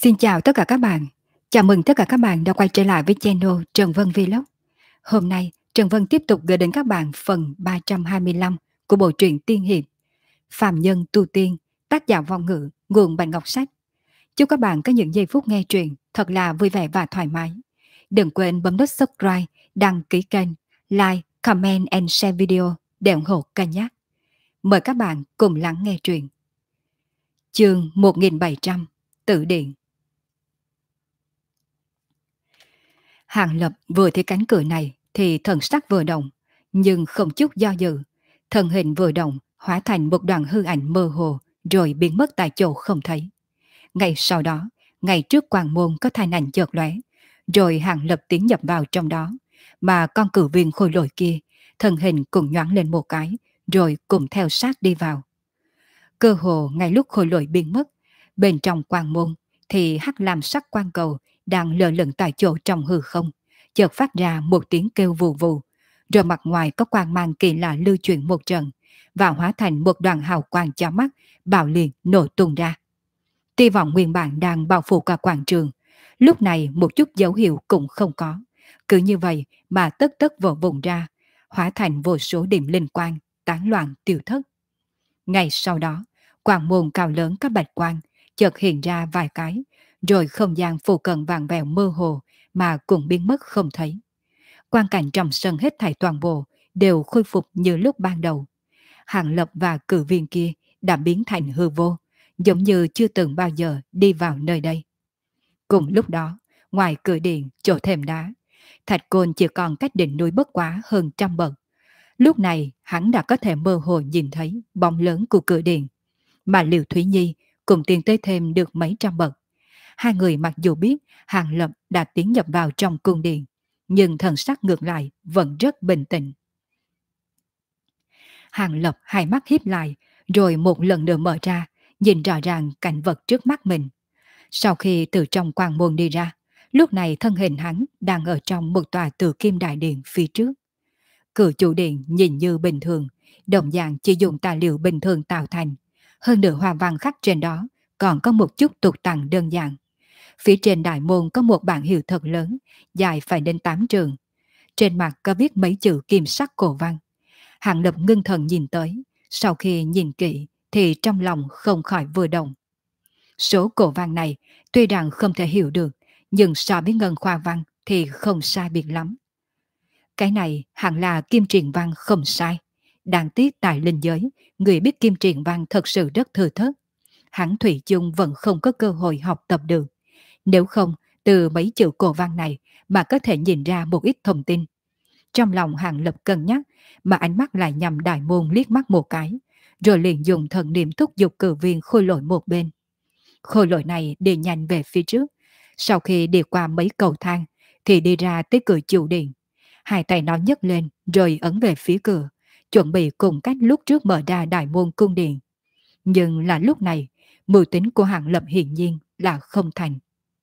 Xin chào tất cả các bạn. Chào mừng tất cả các bạn đã quay trở lại với channel Trần Vân Vlog. Hôm nay, Trần Vân tiếp tục gửi đến các bạn phần 325 của bộ truyện tiên hiệp Phàm Nhân Tu Tiên, tác giả Vong Ngữ, nguồn Bạch Ngọc Sách. Chúc các bạn có những giây phút nghe truyện thật là vui vẻ và thoải mái. Đừng quên bấm nút subscribe, đăng ký kênh, like, comment and share video để ủng hộ kênh nhé. Mời các bạn cùng lắng nghe truyện. Chương 1700, Tử Điện. Hàng Lập vừa thấy cánh cửa này thì thần sắc vừa động, nhưng không chút do dự. Thân hình vừa động, hóa thành một đoàn hư ảnh mơ hồ, rồi biến mất tại chỗ không thấy. Ngay sau đó, ngay trước quang môn có thanh ảnh chợt lóe, rồi Hàng Lập tiến nhập vào trong đó, mà con cử viên khôi lỗi kia, thân hình cũng nhoáng lên một cái, rồi cùng theo sát đi vào. Cơ hồ ngay lúc khôi lỗi biến mất, bên trong quang môn thì hắc lam sắc quang cầu đang lơ lửng tại chỗ trong hư không, chợt phát ra một tiếng kêu vù vù, rồi mặt ngoài có quang mang kỳ lạ lưu chuyển một trận, và hóa thành một đoàn hào quang chói mắt, bạo liệt nổ tung ra. Tia vọng nguyên bản đang bao phủ cả quảng trường, lúc này một chút dấu hiệu cũng không có, cứ như vậy mà tất tất vỡ vụn ra, hóa thành vô số điểm linh quang, tán loạn tiêu thất. Ngay sau đó, quang môn cao lớn có bạch quang chợt hiện ra vài cái, rồi không gian phụ cận vàng vẹo mơ hồ mà cũng biến mất không thấy. Quang cảnh trong sân hết thảy toàn bộ đều khôi phục như lúc ban đầu. Hàng Lập và cử viên kia đã biến thành hư vô, giống như chưa từng bao giờ đi vào nơi đây. Cùng lúc đó, ngoài cửa điện chỗ thềm đá, Thạch Côn chỉ còn cách đỉnh núi bất quá hơn 100 bậc. Lúc này hắn đã có thể mơ hồ nhìn thấy bóng lớn của cửa điện, mà Liễu Thúy Nhi cùng tiến tới thêm được mấy trăm bậc. Hai người mặc dù biết Hàng Lập đã tiến nhập vào trong cung điện, nhưng thần sắc ngược lại vẫn rất bình tĩnh. Hàng Lập hai mắt híp lại, rồi một lần nữa mở ra, nhìn rõ ràng cảnh vật trước mắt mình. Sau khi từ trong quang môn đi ra, lúc này thân hình hắn đang ở trong một tòa tử kim đại điện phía trước. Cửa chủ điện nhìn như bình thường, đồng dạng chỉ dùng tài liệu bình thường tạo thành. Hơn nữa hoa văn khắc trên đó còn có một chút tục tằng đơn giản. Phía trên đại môn có một bảng hiệu thật lớn, dài phải đến 8 trường. Trên mặt có viết mấy chữ kim sắc cổ văn. Hàng Lập ngưng thần nhìn tới, sau khi nhìn kỹ thì trong lòng không khỏi vừa động. Số cổ văn này tuy rằng không thể hiểu được, nhưng so với ngân khoa văn thì không sai biệt lắm. Cái này hẳn là kim truyền văn không sai. Đáng tiếc tại linh giới, người biết kim truyền văn thật sự rất thừa thớt. Hắn Thủy chung vẫn không có cơ hội học tập được. Nếu không, từ mấy chữ cổ văn này mà có thể nhìn ra một ít thông tin. Trong lòng Hàng Lập cân nhắc, mà ánh mắt lại nhằm đại môn liếc mắt một cái, rồi liền dùng thần niệm thúc giục cử viên khôi lỗi một bên. Khôi lỗi này đi nhanh về phía trước. Sau khi đi qua mấy cầu thang, thì đi ra tới cửa chủ điện. Hai tay nó nhấc lên rồi ấn về phía cửa, chuẩn bị cùng cách lúc trước mở ra đại môn cung điện. Nhưng là lúc này, mưu tính của Hàng Lập hiển nhiên là không thành.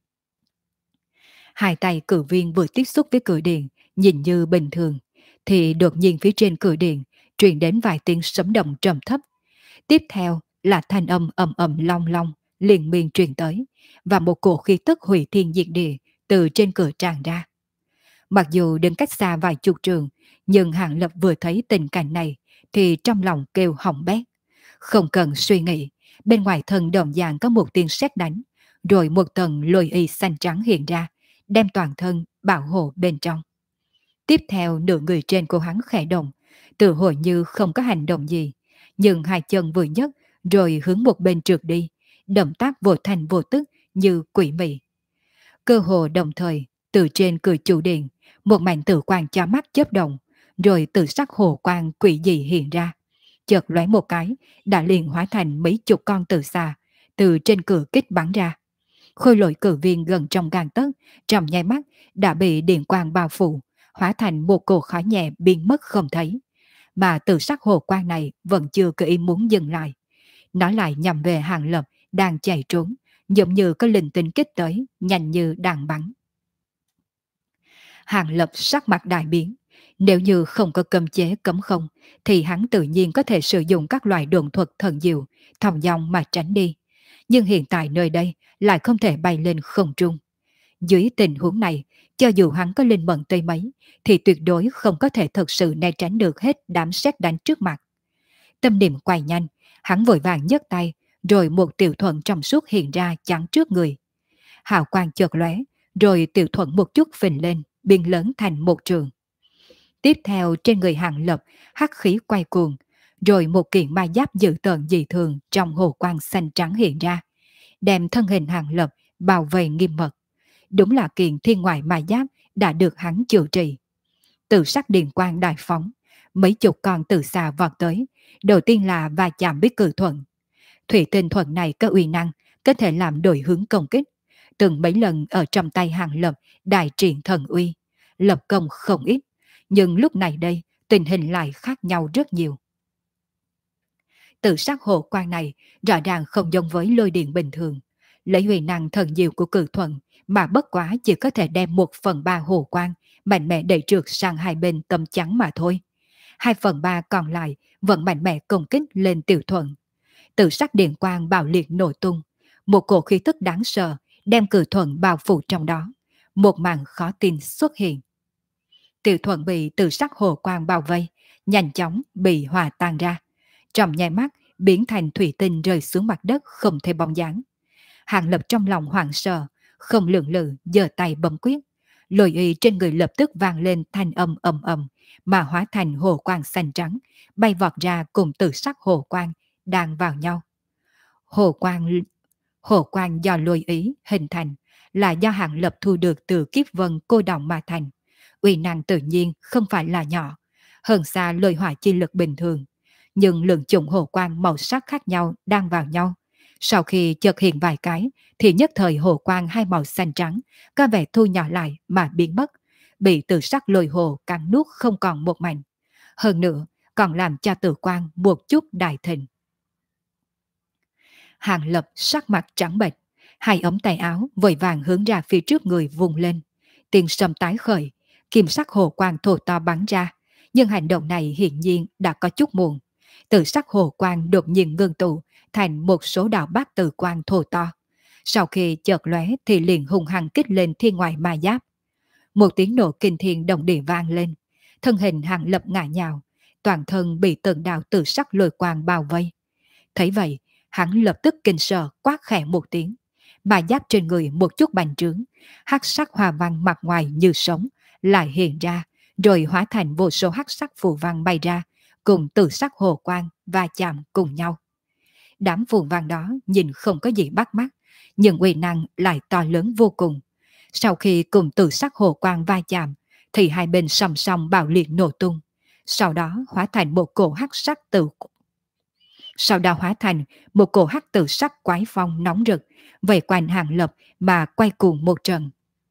Hai tay cử viên vừa tiếp xúc với cửa điện, nhìn như bình thường, thì đột nhiên phía trên cửa điện truyền đến vài tiếng sấm động trầm thấp. Tiếp theo là thanh âm ầm ầm long long, liền miên truyền tới, và một cổ khí tức hủy thiên diệt địa từ trên cửa tràn ra. Mặc dù đứng cách xa vài chục trường, nhưng Hàng Lập vừa thấy tình cảnh này thì trong lòng kêu hỏng bét. Không cần suy nghĩ, bên ngoài thân đồng dạng có một tiếng sét đánh, rồi một tầng lôi y xanh trắng hiện ra, đem toàn thân bảo hộ bên trong. Tiếp theo nửa người trên của hắn khẽ động, tự hồi như không có hành động gì, nhưng hai chân vừa nhấc rồi hướng một bên trượt đi, động tác vô thành vô tức như quỷ mị. Cơ hồ đồng thời, từ trên cửa chủ điện, một mảnh tử quang chói mắt chớp động, rồi từ sắc hồ quang quỷ dị hiện ra. Chợt lóe một cái, đã liền hóa thành mấy chục con tử xà, từ trên cửa kích bắn ra. Khôi lỗi cử viên gần trong gang tấc, trong nháy mắt đã bị điện quang bao phủ, hóa thành một cổ khói nhẹ biến mất không thấy. Mà từ sắc hồ quang này vẫn chưa có ý muốn dừng lại. Nó lại nhằm về Hàng Lập đang chạy trốn, giống như có linh tinh kích tới, nhanh như đạn bắn. Hàng Lập sắc mặt đại biến. Nếu như không có cấm chế cấm không, thì hắn tự nhiên có thể sử dụng các loại đồn thuật thần diệu, thòng dòng mà tránh đi. nhưng hiện tại nơi đây lại không thể bay lên không trung. Dưới tình huống này, cho dù hắn có linh mẫn tới mấy, thì tuyệt đối không có thể thực sự né tránh được hết đám sét đánh trước mặt. Tâm niệm quay nhanh, hắn vội vàng nhấc tay, rồi một tiểu thuận trong suốt hiện ra chắn trước người. Hào quang chợt lóe, rồi tiểu thuận một chút phình lên, biến lớn thành một trường. Tiếp theo trên người Hàng Lập, hắc khí quay cuồng, rồi một kiện ma giáp dữ tợn dị thường trong hồ quang xanh trắng hiện ra, đem thân hình Hàng Lập bao vây nghiêm mật. Đúng là kiện thiên ngoại ma giáp đã được hắn chữa trị. Tự sắc điện quang đại phóng, mấy chục con từ xa vọt tới, đầu tiên là va chạm với cử thuận. Thủy tinh thuận này có uy năng, có thể làm đổi hướng công kích. Từng mấy lần ở trong tay Hàng Lập đại triển thần uy, lập công không ít, nhưng lúc này đây tình hình lại khác nhau rất nhiều. Tự sắc hộ quan này rõ ràng không giống với lôi điện bình thường, lấy uy năng thần diệu của cử thuận mà bất quá chỉ có thể đem 1/3 hồ quan mạnh mẽ đẩy trượt sang hai bên tấm chắn mà thôi. 2/3 còn lại vẫn mạnh mẽ công kích lên tiểu thuận. Tự sắc điện quang bạo liệt nổ tung, một cổ khí tức đáng sợ đem cử thuận bao phủ trong đó. Một màn khó tin xuất hiện. Tiểu thuận bị tự sắc hồ quang bao vây, nhanh chóng bị hòa tan ra. Trong nháy mắt biến thành thủy tinh rơi xuống mặt đất không thể bóng dáng. Hàng Lập trong lòng hoảng sợ, không lưỡng lự giơ tay bấm quyết. Lôi y trên người lập tức vang lên thanh âm ầm ầm, mà hóa thành hồ quang xanh trắng, bay vọt ra cùng tự sắc hồ quang đang vào nhau. Hồ quang Hồ quang do lôi ý hình thành là do Hàng Lập thu được từ kiếp vân cô đồng mà thành. Uy năng tự nhiên không phải là nhỏ, hơn xa lôi hỏa chi lực bình thường. Nhưng lượng chủng hồ quang màu sắc khác nhau đang vào nhau. Sau khi chợt hiện vài cái thì nhất thời hồ quang hai màu xanh trắng có vẻ thu nhỏ lại mà biến mất, bị tự sắc lôi hồ cắn nuốt không còn một mảnh. Hơn nữa còn làm cho tự quang một chút đại thịnh. Hàng Lập sắc mặt trắng bệch, hai ống tay áo vội vàng hướng ra phía trước người vùng lên. Tiền sâm tái khởi, kim sắc hồ quang thổ to bắn ra, nhưng hành động này hiển nhiên đã có chút muộn. Tự sắc hồ quang đột nhiên ngưng tụ thành một số đạo bát tự quang thổ to. Sau khi chợt lóe thì liền hung hăng kích lên thiên ngoại ma giáp. Một tiếng nổ kinh thiên động địa vang lên, thân hình Hàng Lập ngã nhào, toàn thân bị từng đạo tự sắc lôi quang bao vây. Thấy vậy, hắn lập tức kinh sợ quát khẽ một tiếng, mà giáp trên người một chút bành trướng, hắc sắc hoa văn mặt ngoài như sống lại hiện ra, rồi hóa thành vô số hắc sắc phù văn bay ra, cùng tự sắc hồ quang và chạm cùng nhau. Đám phù văn đó nhìn không có gì bắt mắt, nhưng uy năng lại to lớn vô cùng. Sau khi cùng tự sắc hồ quang va chạm, thì hai bên song song bạo liệt nổ tung, sau đó hóa thành một cổ hắc sắc tự sau đó hóa thành một cổ hắc tự sắc quái phong nóng rực, vây quanh Hàng Lập mà quay cuồng một trận.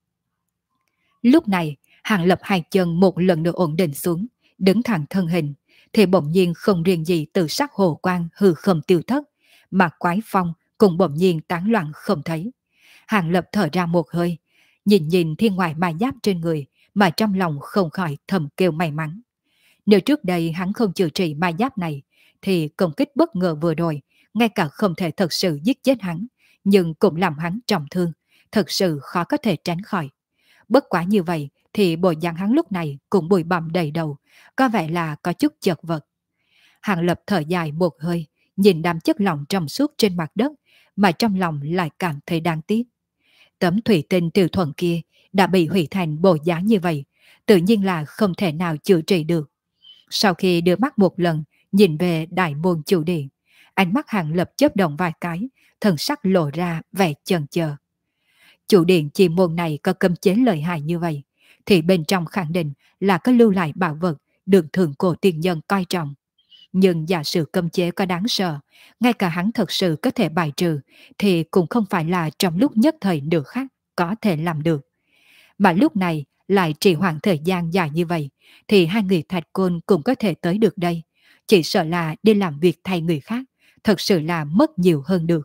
Lúc này, Hàng Lập hai chân một lần nữa ổn định xuống, đứng thẳng thân hình, thì bỗng nhiên không riêng gì tự sắc hồ quang hư không tiêu thất, mà quái phong cũng bỗng nhiên tán loạn không thấy. Hàng Lập thở ra một hơi, nhìn nhìn thiên ngoại ma giáp trên người, mà trong lòng không khỏi thầm kêu may mắn. Nếu trước đây hắn không chữa trị ma giáp này, thì công kích bất ngờ vừa rồi, ngay cả không thể thật sự giết chết hắn, nhưng cũng làm hắn trọng thương, thật sự khó có thể tránh khỏi. Bất quả như vậy, thì bộ dạng hắn lúc này cũng bụi bặm đầy đầu, có vẻ là có chút chật vật. Hàng Lập thở dài một hơi, nhìn đám chất lỏng trong suốt trên mặt đất, mà trong lòng lại cảm thấy đáng tiếc. Tấm thủy tinh tiêu thuần kia đã bị hủy thành bộ dáng như vậy, tự nhiên là không thể nào chữa trị được. Sau khi đưa mắt một lần, nhìn về đại môn chủ điện, ánh mắt Hàng Lập chớp động vài cái, thần sắc lộ ra vẻ chần chờ. Chủ điện chi môn này có cấm chế lợi hại như vậy, thì bên trong khẳng định là có lưu lại bảo vật được thượng cổ tiên nhân coi trọng. Nhưng giả sử cấm chế có đáng sợ, ngay cả hắn thật sự có thể bài trừ, thì cũng không phải là trong lúc nhất thời nửa khác có thể làm được. Mà lúc này lại trì hoãn thời gian dài như vậy, thì hai người Thạch Côn cũng có thể tới được đây. Chỉ sợ là đi làm việc thay người khác, thật sự là mất nhiều hơn được.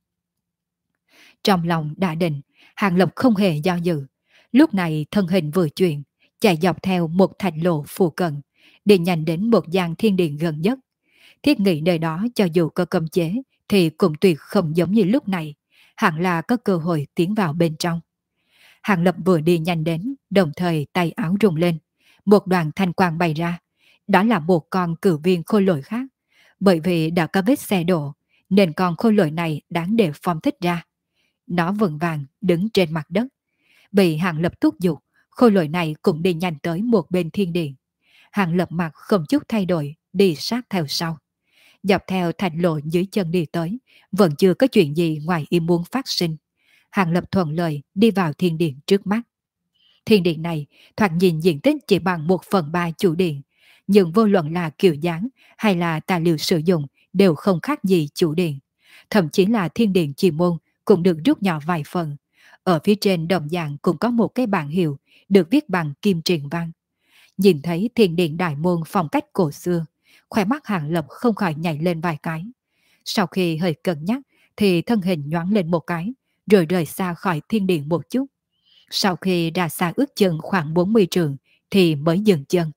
Trong lòng đã định, Hàng Lập không hề do dự. Lúc này thân hình vừa chuyển, chạy dọc theo một thạch lộ phù cận, đi nhanh đến một gian thiên điện gần nhất. Thiết nghĩ nơi đó cho dù có cấm chế, thì cũng tuyệt không giống như lúc này, hẳn là có cơ hội tiến vào bên trong. Hàng Lập vừa đi nhanh đến, đồng thời tay áo rung lên. Một đoàn thanh quang bay ra. Đó là một con cử viên khôi lỗi khác. Bởi vì đã có vết xe đổ, nên con khôi lỗi này đáng để phóng thích ra. Nó vững vàng đứng trên mặt đất. Bị Hàng Lập thúc giục, khôi lỗi này cũng đi nhanh tới một bên thiên điện. Hàng Lập mặt không chút thay đổi, đi sát theo sau. Dọc theo thành lộ dưới chân đi tới, vẫn chưa có chuyện gì ngoài ý muốn phát sinh. Hàng Lập thuận lợi đi vào thiên điện trước mắt. Thiên điện này thoạt nhìn diện tích chỉ bằng 1/3 chủ điện, nhưng vô luận là kiểu dáng hay là tài liệu sử dụng đều không khác gì chủ điện. Thậm chí là thiên điện chi môn cũng được rút nhỏ vài phần. Ở phía trên đồng dạng cũng có một cái bảng hiệu được viết bằng kim truyền văn. Nhìn thấy thiên điện đại môn phong cách cổ xưa, khóe mắt Hàng Lập không khỏi nhảy lên vài cái. Sau khi hơi cân nhắc thì thân hình nhoáng lên một cái, rồi rời xa khỏi thiên điện một chút. Sau khi ra xa ước chừng khoảng 40 trường thì mới dừng chân.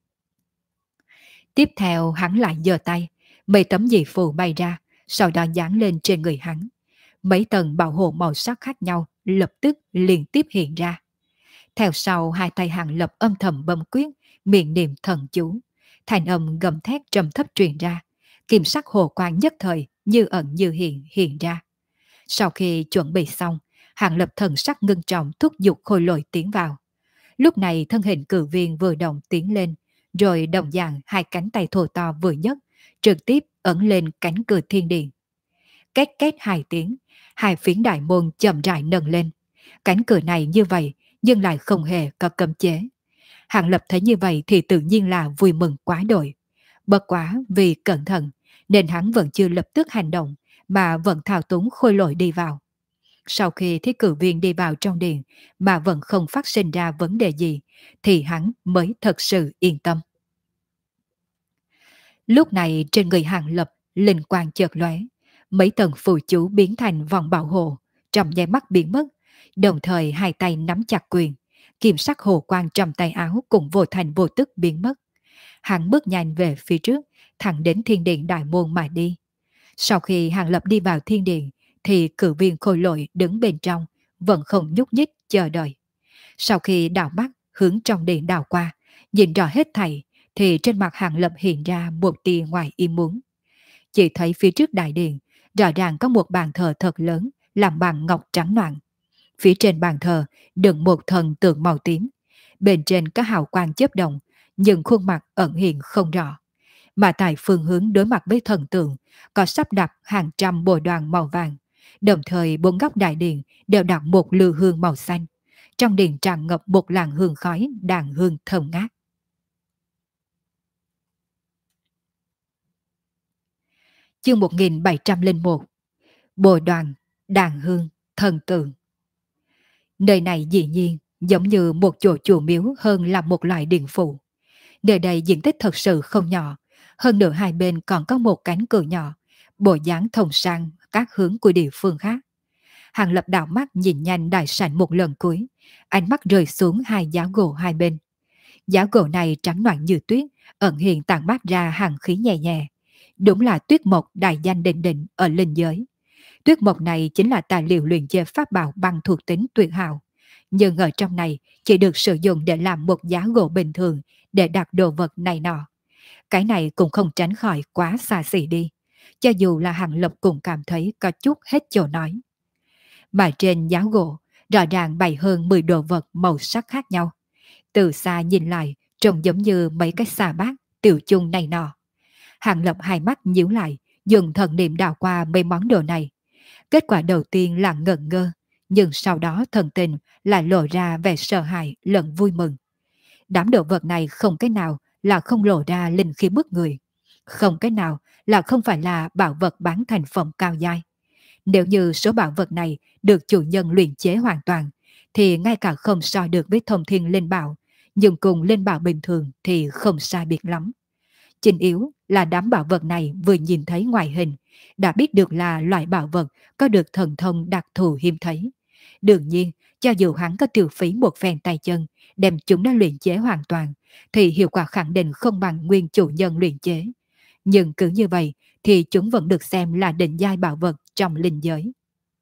Tiếp theo hắn lại giơ tay, mấy tấm dị phù bay ra, sau đó dán lên trên người hắn. Mấy tầng bảo hộ màu sắc khác nhau lập tức liên tiếp hiện ra. Theo sau hai tay Hàng Lập âm thầm bấm quyết, miệng niệm thần chú. Thành âm gầm thét trầm thấp truyền ra, kim sắc hồ quang nhất thời như ẩn như hiện ra. Sau khi chuẩn bị xong, Hàng Lập thần sắc ngưng trọng thúc giục khôi lỗi tiến vào. Lúc này thân hình cử viên vừa động tiến lên, rồi đồng dạng hai cánh tay thô to vừa nhấc, trực tiếp ẩn lên cánh cửa thiên điện. Két két hai tiếng, hai phiến đại môn chậm rãi nâng lên. Cánh cửa này như vậy, nhưng lại không hề có cấm chế. Hàng Lập thấy như vậy thì tự nhiên là vui mừng quá đổi. Bất quá vì cẩn thận, nên hắn vẫn chưa lập tức hành động, mà vẫn thao túng khôi lỗi đi vào. Sau khi thiết cử viên đi vào trong điện mà vẫn không phát sinh ra vấn đề gì, thì hắn mới thật sự yên tâm. Lúc này trên người Hàng Lập, linh quang chợt lóe, mấy tầng phù chú biến thành vòng bảo hộ, trong nháy mắt biến mất, đồng thời hai tay nắm chặt quyền, kim sắc hồ quang trong tay áo cũng vô thành vô tức biến mất. Hắn bước nhanh về phía trước, thẳng đến thiên điện đại môn mà đi. Sau khi Hàng Lập đi vào thiên điện, thì cử viên khôi lỗi đứng bên trong, vẫn không nhúc nhích chờ đợi. Sau khi đảo mắt hướng trong điện đảo qua, nhìn rõ hết thảy, thì trên mặt Hàng Lập hiện ra một tia ngoài ý muốn. Chỉ thấy phía trước đại điện, rõ ràng có một bàn thờ thật lớn, làm bằng ngọc trắng noãn. Phía trên bàn thờ đựng một thần tượng màu tím, bên trên có hào quang chớp động, nhưng khuôn mặt ẩn hiện không rõ. Mà tại phương hướng đối mặt với thần tượng có sắp đặt hàng trăm bồ đoàn màu vàng, đồng thời bốn góc đại điện đều đặt một lư hương màu xanh. Trong điện tràn ngập một làn hương khói đàn hương thơm ngát. Chương 1701. Bồ đoàn, đàn hương, thần tượng. Nơi này dĩ nhiên giống như một chỗ chùa miếu hơn là một loại điện phủ. Nơi đây diện tích thật sự không nhỏ, hơn nữa hai bên còn có một cánh cửa nhỏ, bộ dáng thông sang các hướng của địa phương khác. Hàng Lập đảo mắt nhìn nhanh đại sảnh một lần cuối, ánh mắt rơi xuống hai giá gỗ hai bên. Giá gỗ này trắng noãn như tuyết, ẩn hiện tản mát ra hàng khí nhẹ nhẹ. Đúng là tuyết mộc đại danh định định ở linh giới. Tuyết mộc này chính là tài liệu luyện chế pháp bảo bằng thuộc tính tuyệt hảo. Nhưng ở trong này chỉ được sử dụng để làm một giá gỗ bình thường để đặt đồ vật này nọ. Cái này cũng không tránh khỏi quá xa xỉ đi. Cho dù là Hàng Lập cũng cảm thấy có chút hết chỗ nói. Mà trên giá gỗ rõ ràng bày hơn 10 đồ vật màu sắc khác nhau. Từ xa nhìn lại trông giống như mấy cái xà bát, tiểu chung này nọ. Hàng Lập hai mắt nhíu lại, dùng thần niệm đào qua mấy món đồ này. Kết quả đầu tiên là ngẩn ngơ, nhưng sau đó thần tình lại lộ ra vẻ sợ hãi lẫn vui mừng. Đám đồ vật này không cái nào là không lộ ra linh khí bức người, không cái nào là không phải là bảo vật bán thành phẩm cao giai. Nếu như số bảo vật này được chủ nhân luyện chế hoàn toàn, thì ngay cả không so được với thông thiên linh bảo, nhưng cùng linh bảo bình thường thì không sai biệt lắm. Chính yếu là đám bảo vật này vừa nhìn thấy ngoại hình, đã biết được là loại bảo vật có được thần thông đặc thù hiếm thấy. Đương nhiên, cho dù hắn có tiêu phí một phen tay chân, đem chúng đã luyện chế hoàn toàn, thì hiệu quả khẳng định không bằng nguyên chủ nhân luyện chế. Nhưng cứ như vậy, thì chúng vẫn được xem là định giai bảo vật trong linh giới.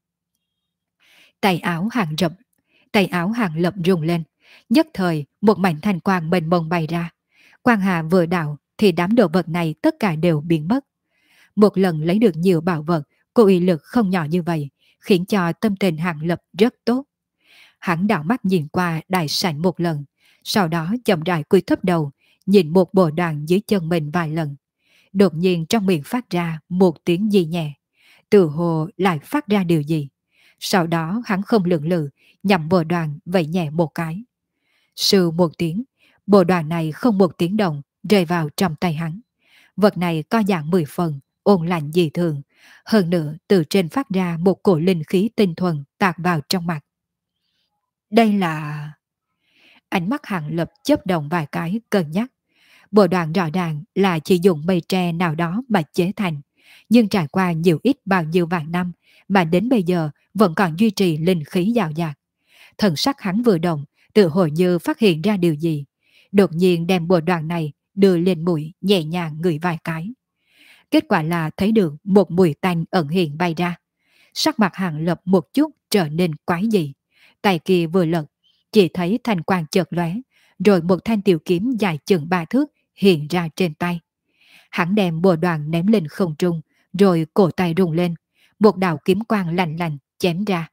Tay áo hàng rập, tay áo hàng lập rung lên, nhất thời một mảnh thanh quang mênh mông bay ra. Quang hà vừa đạo thì đám đồ vật này tất cả đều biến mất. Một lần lấy được nhiều bảo vật, cô uy lực không nhỏ như vậy, khiến cho tâm tình hàng lập rất tốt. Hắn đảo mắt nhìn qua đại sảnh một lần, sau đó chậm rãi cúi thấp đầu, nhìn một bộ đoàn dưới chân mình vài lần. Đột nhiên trong miệng phát ra một tiếng gì nhẹ, từ hồ lại phát ra điều gì. Sau đó hắn không lưỡng lự, nhằm bộ đoàn vẫy nhẹ một cái. Sư một tiếng, bộ đoàn này không một tiếng động, rơi vào trong tay hắn. Vật này có dạng 10 phần, ôn lạnh dị thường. Hơn nữa từ trên phát ra một cổ linh khí tinh thuần tạt vào trong mặt. Đây là... Ánh mắt Hàng Lập chớp động vài cái cân nhắc. Bộ đoàn rõ ràng là chỉ dùng mây tre nào đó mà chế thành. Nhưng trải qua nhiều ít bao nhiêu vạn năm mà đến bây giờ vẫn còn duy trì linh khí dào dạt. Thần sắc hắn vừa động, tự hồ như phát hiện ra điều gì. Đột nhiên đem bộ đoàn này đưa lên mũi nhẹ nhàng ngửi vài cái. Kết quả là thấy được một mùi tanh ẩn hiện bay ra. Sắc mặt Hàng Lập một chút trở nên quái dị. Tay kia vừa lật, chỉ thấy thanh quang chợt lóe, rồi một thanh tiểu kiếm dài chừng 3 thước hiện ra trên tay. Hắn đem bộ đoàn ném lên không trung, rồi cổ tay rung lên, một đạo kiếm quang lạnh lạnh chém ra.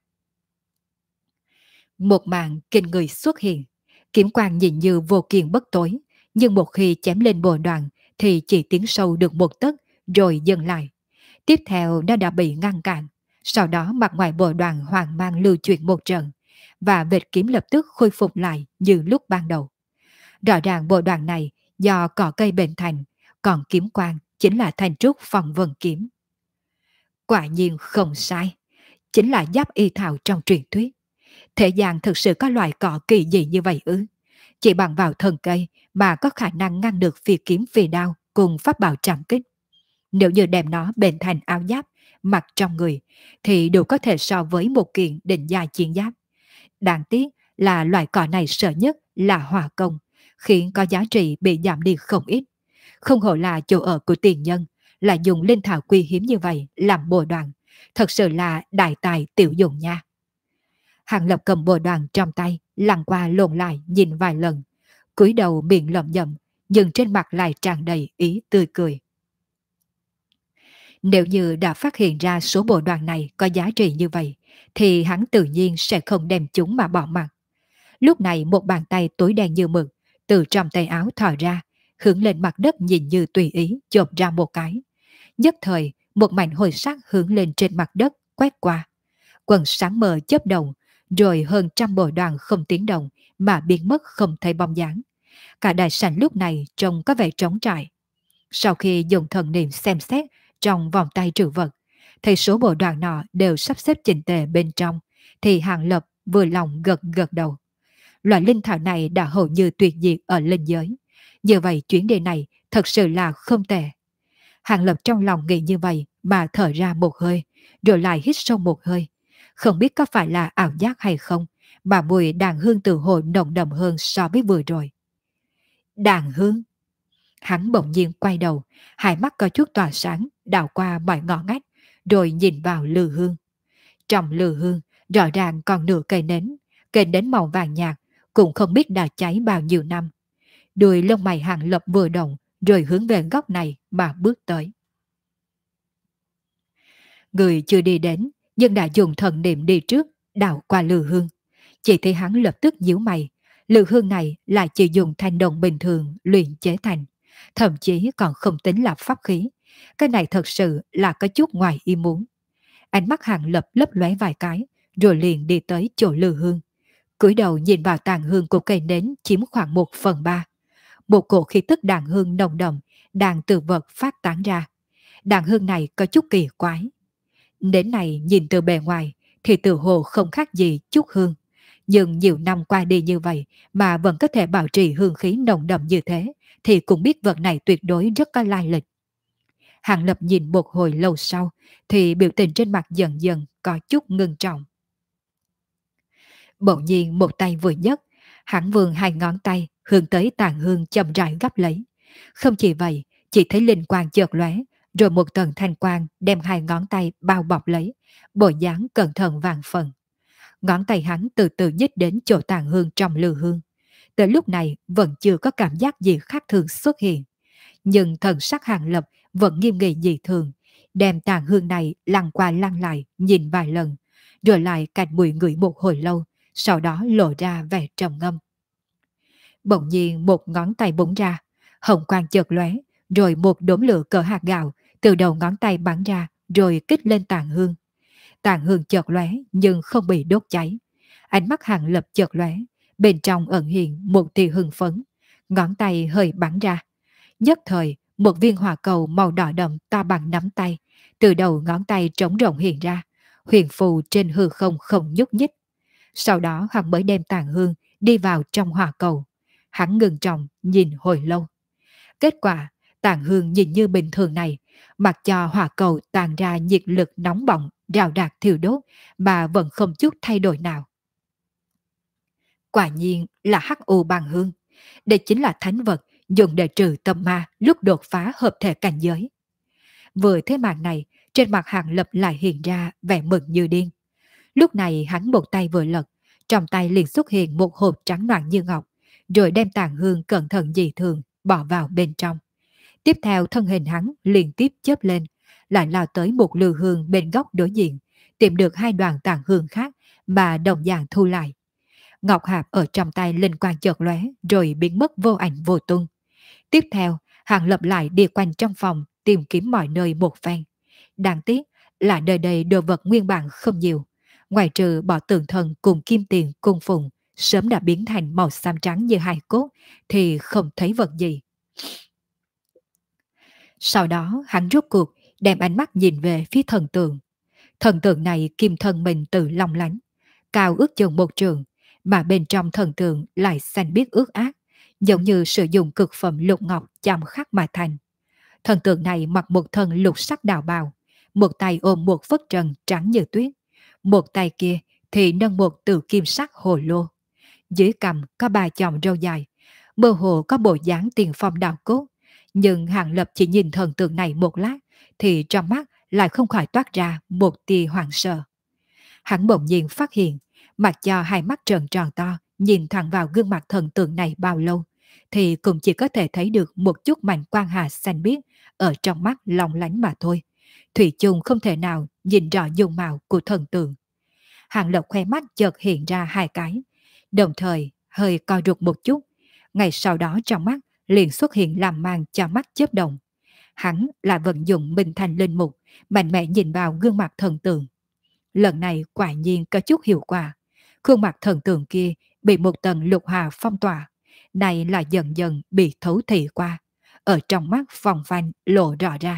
Một màn kinh người xuất hiện, kiếm quang nhìn như vô kiên bất tối, nhưng một khi chém lên bộ đoàn thì chỉ tiến sâu được một tấc rồi dừng lại. Tiếp theo nó đã bị ngăn cản, sau đó mặt ngoài bộ đoàn hoàng mang lưu chuyển một trận, và vệt kiếm lập tức khôi phục lại như lúc ban đầu. Rõ ràng bộ đoàn này do cỏ cây bền thành, còn kiếm quang chính là thanh trúc phong vân kiếm. Quả nhiên không sai, chính là giáp y thảo trong truyền thuyết. Thế gian thực sự có loại cỏ kỳ dị như vậy ư? Chỉ bằng vào thần cây mà có khả năng ngăn được phi kiếm phi đao cùng pháp bảo trảm kích. Nếu như đem nó bền thành áo giáp, mặc trong người, thì đủ có thể so với một kiện định giai chiến giáp. Đáng tiếc là loại cỏ này sợ nhất là hỏa công, khiến có giá trị bị giảm đi không ít. Không hổ là chỗ ở của tiền nhân, là dùng linh thảo quý hiếm như vậy làm bồ đoàn. Thật sự là đại tài tiểu dụng nha. Hàng Lập cầm bồ đoàn trong tay, lăn qua lộn lại nhìn vài lần, cúi đầu miệng lẩm nhẩm, nhưng trên mặt lại tràn đầy ý tươi cười. Nếu như đã phát hiện ra số bộ đoàn này có giá trị như vậy, thì hắn tự nhiên sẽ không đem chúng mà bỏ mặt. Lúc này một bàn tay tối đen như mực, từ trong tay áo thò ra, hướng lên mặt đất nhìn như tùy ý chộp ra một cái. Nhất thời, một mảnh hồi sắc hướng lên trên mặt đất, quét qua. Quần sáng mờ chớp động, rồi hơn trăm bộ đoàn không tiếng động mà biến mất không thấy bóng dáng. Cả đại sảnh lúc này trông có vẻ trống trải. Sau khi dùng thần niệm xem xét trong vòng tay trữ vật, thấy số bộ đoàn nọ đều sắp xếp chỉnh tề bên trong, thì Hàng Lập vừa lòng gật gật đầu. Loại linh thảo này đã hầu như tuyệt diệt ở linh giới. Như vậy chuyến đi này thật sự là không tệ. Hàng Lập trong lòng nghĩ như vậy mà thở ra một hơi, rồi lại hít sâu một hơi. Không biết có phải là ảo giác hay không, mà mùi đàn hương từ hồ nồng đậm hơn so với vừa rồi. Đàn hương? Hắn bỗng nhiên quay đầu, hai mắt có chút tỏa sáng, đảo qua mọi ngõ ngách, rồi nhìn vào lư hương. Trong lư hương, rõ ràng còn nửa cây nến màu vàng nhạt, cũng không biết đã cháy bao nhiêu năm. Đuôi lông mày Hàng Lập vừa động, rồi hướng về góc này mà bước tới. Người chưa đi đến, nhưng đã dùng thần niệm đi trước, đảo qua lư hương. Chỉ thấy hắn lập tức nhíu mày, lư hương này là chỉ dùng thanh đồng bình thường luyện chế thành, thậm chí còn không tính là pháp khí. Cái này thật sự là có chút ngoài ý muốn. Ánh mắt Hàng Lập lấp lóe vài cái, rồi liền đi tới chỗ lư hương. Cúi đầu nhìn vào tàn hương của cây nến chiếm khoảng 1/3. Một cổ khí tức đàn hương nồng đậm đang từ vật phát tán ra. Đàn hương này có chút kỳ quái. Nến này nhìn từ bề ngoài thì từ hồ không khác gì chút hương. Nhưng nhiều năm qua đi như vậy mà vẫn có thể bảo trì hương khí nồng đậm như thế, thì cũng biết vật này tuyệt đối rất có lai lịch. Hàng Lập nhìn một hồi lâu sau thì biểu tình trên mặt dần dần có chút ngưng trọng. Bỗng nhiên một tay vừa nhấc, hắn vươn hai ngón tay hướng tới tàn hương chậm rãi gấp lấy. Không chỉ vậy, chỉ thấy linh quang chợt lóe, rồi một tầng thanh quang đem hai ngón tay bao bọc lấy, bộ dáng cẩn thận vàng phần. Ngón tay hắn từ từ nhích đến chỗ tàn hương trong lư hương. Tới lúc này vẫn chưa có cảm giác gì khác thường xuất hiện. Nhưng thần sắc Hàng Lập vẫn nghiêm nghị dị thường, đem tàn hương này lăn qua lăn lại nhìn vài lần, rồi lại cạnh mũi người một hồi lâu, sau đó lộ ra vẻ trầm ngâm. Bỗng nhiên một ngón tay búng ra, hồng quang chợt lóe, rồi một đốm lửa cỡ hạt gạo từ đầu ngón tay bắn ra, rồi kích lên tàn hương. Tàn hương chợt lóe nhưng không bị đốt cháy. Ánh mắt Hàng Lập chợt lóe, bên trong ẩn hiện một tia hưng phấn. Ngón tay hơi bắn ra. Nhất thời, một viên hỏa cầu màu đỏ đậm to bằng nắm tay, từ đầu ngón tay trống rộng hiện ra, huyền phù trên hư không không nhúc nhích. Sau đó hắn mới đem tàn hương đi vào trong hỏa cầu. Hắn ngừng trọng nhìn hồi lâu. Kết quả, tàn hương nhìn như bình thường này, mặc cho hỏa cầu tàn ra nhiệt lực nóng bỏng, rào rạc thiêu đốt, mà vẫn không chút thay đổi nào. Quả nhiên là hắc u bằng hương. Đây chính là thánh vật dùng để trừ tâm ma lúc đột phá hợp thể cảnh giới. Vừa thế màn này, trên mặt Hàng Lập lại hiện ra vẻ mừng như điên. Lúc này hắn một tay vừa lật, trong tay liền xuất hiện một hộp trắng loạn như ngọc, rồi đem tàn hương cẩn thận dị thường bỏ vào bên trong. Tiếp theo thân hình hắn liên tiếp chớp lên, lại lao tới một lư hương bên góc đối diện, tìm được hai đoàn tàn hương khác mà đồng dạng thu lại. Ngọc hạp ở trong tay linh quang chợt lóe rồi biến mất vô ảnh vô tung. Tiếp theo, Hàng Lập lại đi quanh trong phòng tìm kiếm mọi nơi một phen. Đáng tiếc là nơi đây đồ vật nguyên bản không nhiều. Ngoài trừ bỏ tượng thần cùng kim tiền cung phụng sớm đã biến thành màu xám trắng như hài cốt thì không thấy vật gì. Sau đó hắn rút cuộc đem ánh mắt nhìn về phía thần tượng. Thần tượng này kim thân mình tự long lánh, cao ước chừng một trường, mà bên trong thần tượng lại xanh biếc ướt át, giống như sử dụng cực phẩm lục ngọc chạm khắc mà thành. Thần tượng này mặc một thân lục sắc đào bào, một tay ôm một phất trần trắng như tuyết, một tay kia thì nâng một tự kim sắc hồ lô. Dưới cằm có ba chòm râu dài, mơ hồ có bộ dáng tiền phong đạo cốt, nhưng Hàng Lập chỉ nhìn thần tượng này một lát thì trong mắt lại không khỏi toát ra một tia hoảng sợ. Hắn bỗng nhiên phát hiện, mặc cho hai mắt trợn tròn to nhìn thẳng vào gương mặt thần tượng này bao lâu, thì cũng chỉ có thể thấy được một chút mảnh quang hà xanh biếc ở trong mắt long lánh mà thôi. Thủy chung không thể nào nhìn rõ dung mạo của thần tượng. Hàng Lập khoe mắt chợt hiện ra hai cái, đồng thời hơi co rụt một chút. Ngay sau đó trong mắt liền xuất hiện làm mang cho mắt chớp động. Hắn lại vận dụng Minh Thành linh mục, mạnh mẽ nhìn vào gương mặt thần tượng. Lần này quả nhiên có chút hiệu quả. Khuôn mặt thần tượng kia bị một tầng lục hà phong tỏa, này là dần dần bị thấu thị qua, ở trong mắt phòng phanh lộ rõ ra.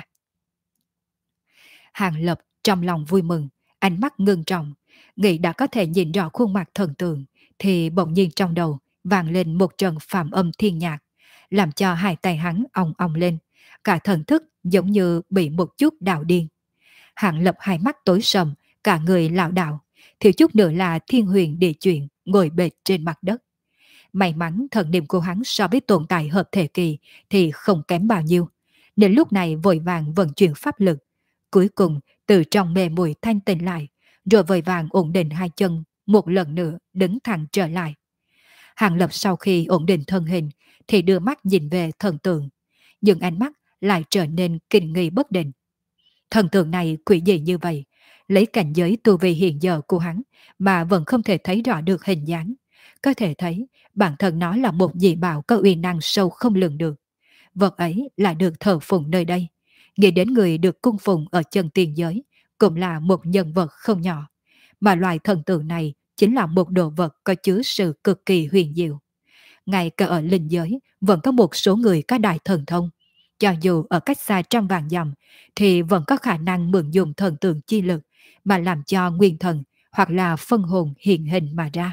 Hàng Lập trong lòng vui mừng, ánh mắt ngưng trọng, nghĩ đã có thể nhìn rõ khuôn mặt thần tượng, thì bỗng nhiên trong đầu vang lên một trận phạm âm thiên nhạc, làm cho hai tay hắn ong ong lên, cả thần thức giống như bị một chút đảo điên. Hàng Lập hai mắt tối sầm, cả người lảo đảo, thiếu chút nữa là thiên huyền địa chuyển, ngồi bệt trên mặt đất. May mắn thần niệm của hắn so với tồn tại hợp thể kỳ thì không kém bao nhiêu, nên lúc này vội vàng vận chuyển pháp lực. Cuối cùng từ trong mê muội thanh tỉnh lại, rồi vội vàng ổn định hai chân, một lần nữa đứng thẳng trở lại. Hàng Lập sau khi ổn định thân hình thì đưa mắt nhìn về thần tượng, nhưng ánh mắt lại trở nên kinh nghi bất định. Thần tượng này quỷ dị như vậy, lấy cảnh giới tu vi hiện giờ của hắn mà vẫn không thể thấy rõ được hình dáng. Có thể thấy bản thân nó là một dị bảo có uy năng sâu không lường được. Vật ấy là được thờ phụng nơi đây. Nghĩ đến người được cung phụng ở chân tiền giới cũng là một nhân vật không nhỏ. Mà loài thần tượng này chính là một đồ vật có chứa sự cực kỳ huyền diệu. Ngay cả ở linh giới vẫn có một số người có đại thần thông. Cho dù ở cách xa trăm vạn dặm thì vẫn có khả năng mượn dùng thần tượng chi lực mà làm cho nguyên thần hoặc là phân hồn hiện hình mà ra.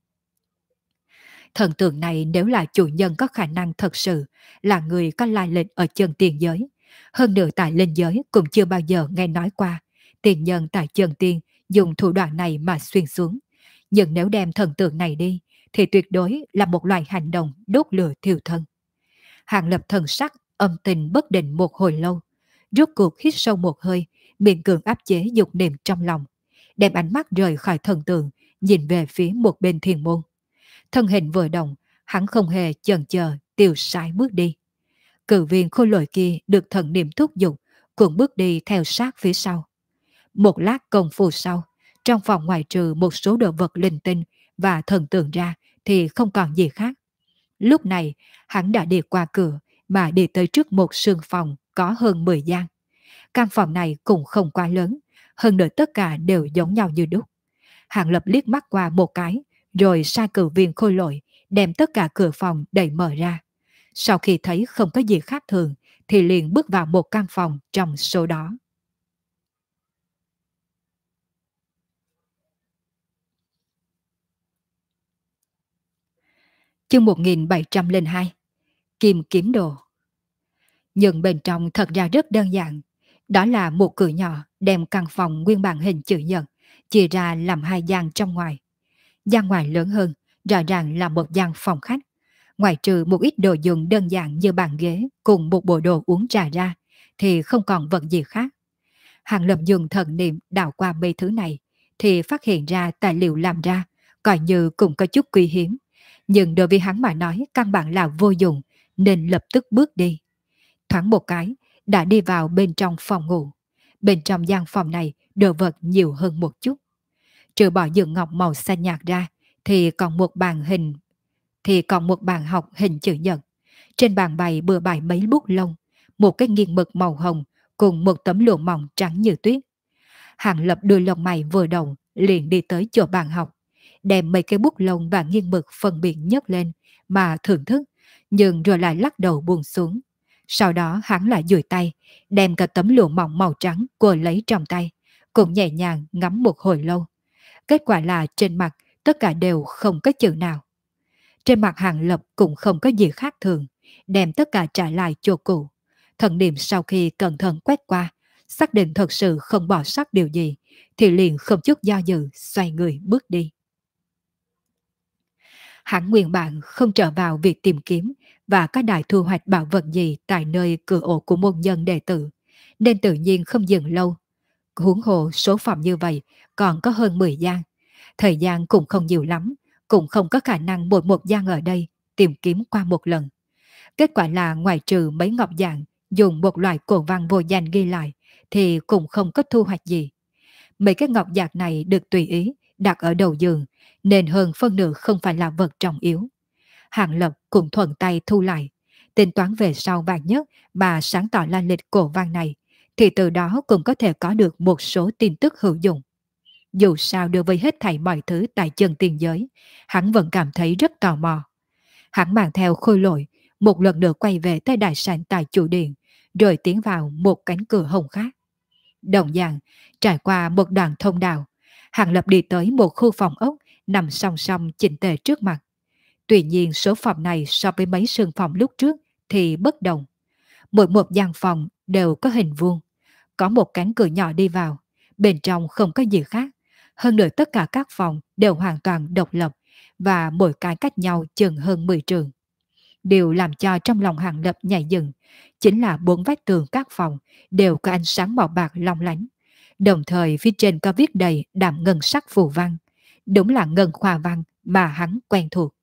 Thần tượng này nếu là chủ nhân có khả năng thật sự là người có lai lịch ở chân tiền giới. Hơn nữa tại linh giới cũng chưa bao giờ nghe nói qua tiền nhân tại chân tiên dùng thủ đoạn này mà xuyên xuống. Nhưng nếu đem thần tượng này đi thì tuyệt đối là một loại hành động đốt lửa thiêu thân. Hàng Lập thần sắc âm tình bất định một hồi lâu, rốt cuộc hít sâu một hơi, miệng cường áp chế dục niệm trong lòng, đem ánh mắt rời khỏi thần tượng, nhìn về phía một bên thiền môn. Thân hình vừa động, hắn không hề chần chờ, tiêu sái bước đi. Cự viên khôi lỗi kia được thần niệm thúc giục, cũng bước đi theo sát phía sau. Một lát công phu sau, trong phòng ngoại trừ một số đồ vật linh tinh và thần tượng ra thì không còn gì khác. Lúc này, hắn đã đi qua cửa mà đi tới trước một sương phòng có hơn 10 gian. Căn phòng này cũng không quá lớn, hơn nữa tất cả đều giống nhau như đúc. Hàng Lập liếc mắt qua một cái, rồi sai cử viên khôi lỗi đem tất cả cửa phòng đẩy mở ra. Sau khi thấy không có gì khác thường, thì liền bước vào một căn phòng trong số đó. Chương 1702, Kim Kiếm Đồ. Nhưng bên trong thật ra rất đơn giản. Đó là một cửa nhỏ đem căn phòng nguyên bản hình chữ nhật, chia ra làm hai gian trong ngoài. Gian ngoài lớn hơn, rõ ràng là một gian phòng khách. Ngoài trừ một ít đồ dùng đơn giản như bàn ghế cùng một bộ đồ uống trà ra, thì không còn vật gì khác. Hàng Lập dùng thần niệm đảo qua mấy thứ này, thì phát hiện ra tài liệu làm ra, coi như cũng có chút quý hiếm. Nhưng đối với hắn mà nói căn bản là vô dụng, nên lập tức bước đi. Thoáng một cái, đã đi vào bên trong phòng ngủ. Bên trong gian phòng này, đồ vật nhiều hơn một chút. Trừ bỏ giường ngọc màu xanh nhạt ra, thì còn một bàn học hình chữ nhật. Trên bàn bày bừa bãi mấy bút lông, một cái nghiêng mực màu hồng cùng một tấm lụa mỏng trắng như tuyết. Hàng Lập đuôi lông mày vừa động, liền đi tới chỗ bàn học, đem mấy cái bút lông và nghiêng mực phân biệt nhấc lên mà thưởng thức, nhưng rồi lại lắc đầu buông xuống. Sau đó hắn lại duỗi tay, đem cả tấm lụa mỏng màu trắng cô lấy trong tay, cũng nhẹ nhàng ngắm một hồi lâu. Kết quả là trên mặt tất cả đều không có chữ nào. Trên mặt Hàng Lập cũng không có gì khác thường, đem tất cả trả lại chỗ cũ. Thần niệm sau khi cẩn thận quét qua, xác định thật sự không bỏ sót điều gì, thì liền không chút do dự xoay người bước đi. Hắn nguyên bản không trở vào việc tìm kiếm và có đại thu hoạch bảo vật gì tại nơi cửa ổ của môn nhân đệ tử, nên tự nhiên không dừng lâu. Huống hồ số phòng như vậy còn có hơn 10 gian. Thời gian cũng không nhiều lắm, cũng không có khả năng mỗi một gian ở đây tìm kiếm qua một lần. Kết quả là ngoài trừ mấy ngọc dạng dùng một loại cổ văn vô danh ghi lại thì cũng không có thu hoạch gì. Mấy cái ngọc dạng này được tùy ý đặt ở đầu giường, nên hơn phân nửa không phải là vật trọng yếu. Hàng Lập cũng thuận tay thu lại, tính toán về sau vạn nhất mà sáng tỏ la lịch cổ văn này, thì từ đó cũng có thể có được một số tin tức hữu dụng. Dù sao đối với hết thảy mọi thứ tại chân tiên giới, hắn vẫn cảm thấy rất tò mò. Hắn mang theo khôi lỗi, một lần nữa quay về tới đại sảnh tại chủ điện, rồi tiến vào một cánh cửa hồng khác. Đồng dạng, trải qua một đoạn thông đạo, Hàng Lập đi tới một khu phòng ốc nằm song song chỉnh tề trước mặt. Tuy nhiên số phòng này so với mấy sương phòng lúc trước thì bất đồng. Mỗi một gian phòng đều có hình vuông, có một cánh cửa nhỏ đi vào, bên trong không có gì khác. Hơn nữa tất cả các phòng đều hoàn toàn độc lập và mỗi cái cách nhau chừng hơn 10 trường. Điều làm cho trong lòng Hàng Lập nhảy dựng chính là bốn vách tường các phòng đều có ánh sáng màu bạc long lánh. Đồng thời phía trên có viết đầy đạm ngân sắc phù văn. Đúng là ngân khoa văn mà hắn quen thuộc.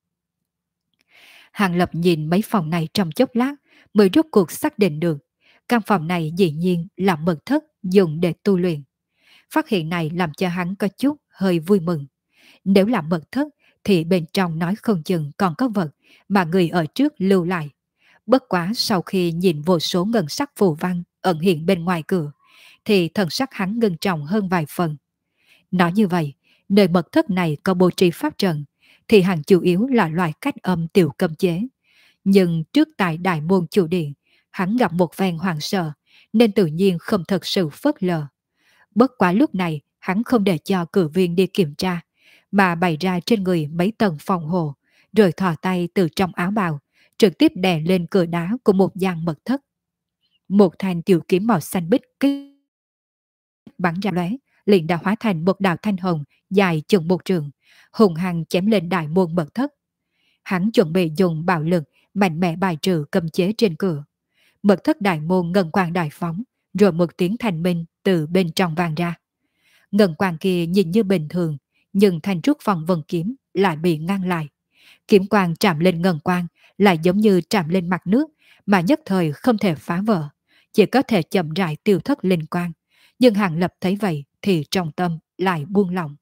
Hàng Lập nhìn mấy phòng này trong chốc lát mới rốt cuộc xác định được căn phòng này dĩ nhiên là mật thất dùng để tu luyện. Phát hiện này làm cho hắn có chút hơi vui mừng. Nếu là mật thất thì bên trong nói không chừng còn có vật mà người ở trước lưu lại. Bất quá sau khi nhìn vô số ngân sắc phù văn ẩn hiện bên ngoài cửa, thì thần sắc hắn ngưng trọng hơn vài phần. Nói như vậy, nơi mật thất này có bố trí pháp trận, thì hàng chủ yếu là loại cách âm tiểu cấm chế. Nhưng trước tại đại môn chủ điện, hắn gặp một phen hoảng sợ, nên tự nhiên không thật sự phớt lờ. Bất quá lúc này, hắn không để cho cử viên đi kiểm tra, mà bày ra trên người mấy tầng phòng hộ, rồi thò tay từ trong áo bào, trực tiếp đè lên cửa đá của một gian mật thất. Một thanh tiểu kiếm màu xanh bích bắn ra lóe, liền đã hóa thành một đạo thanh hồng dài chừng một trường, hùng hăng chém lên đại môn mật thất. Hắn chuẩn bị dùng bạo lực mạnh mẽ bài trừ cấm chế trên cửa. Mật thất đại môn ngân quang đại phóng, rồi một tiếng thanh minh từ bên trong vang ra. Ngân quang kia nhìn như bình thường, nhưng thanh trúc phong vân kiếm lại bị ngăn lại. Kiếm quang chạm lên ngân quang, lại giống như chạm lên mặt nước, mà nhất thời không thể phá vỡ, chỉ có thể chậm rãi tiêu thất linh quang. Nhưng Hàng Lập thấy vậy thì trong tâm lại buông lỏng.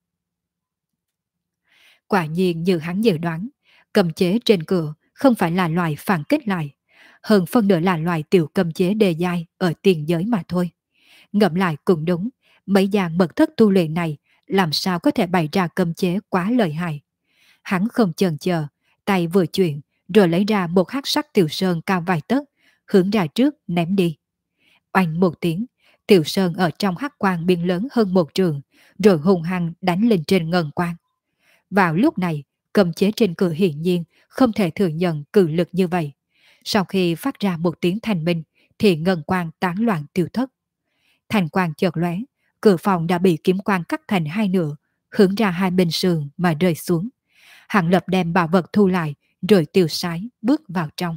Quả nhiên như hắn dự đoán, cầm chế trên cửa không phải là loài phản kích lại, hơn phân nửa là loài tiểu cầm chế đề giai ở tiền giới mà thôi. Ngẫm lại cũng đúng, mấy dạng mật thất tu luyện này làm sao có thể bày ra cầm chế quá lợi hại. Hắn không chần chờ, tay vừa chuyển, rồi lấy ra một hắc sắc tiểu sơn cao vài tấc, hướng ra trước ném đi. Oanh một tiếng, tiểu sơn ở trong hắc quang biên lớn hơn một trường, rồi hung hăng đánh lên trên ngân quang. Vào lúc này, cầm chế trên cửa hiển nhiên không thể thừa nhận cự lực như vậy. Sau khi phát ra một tiếng thanh minh, thì ngân quang tán loạn tiêu thất. Thành quang chợt lóe, cửa phòng đã bị kiếm quang cắt thành hai nửa, hướng ra hai bên sườn mà rơi xuống. Hạng Lập đem bảo vật thu lại, rồi tiêu sái bước vào trong.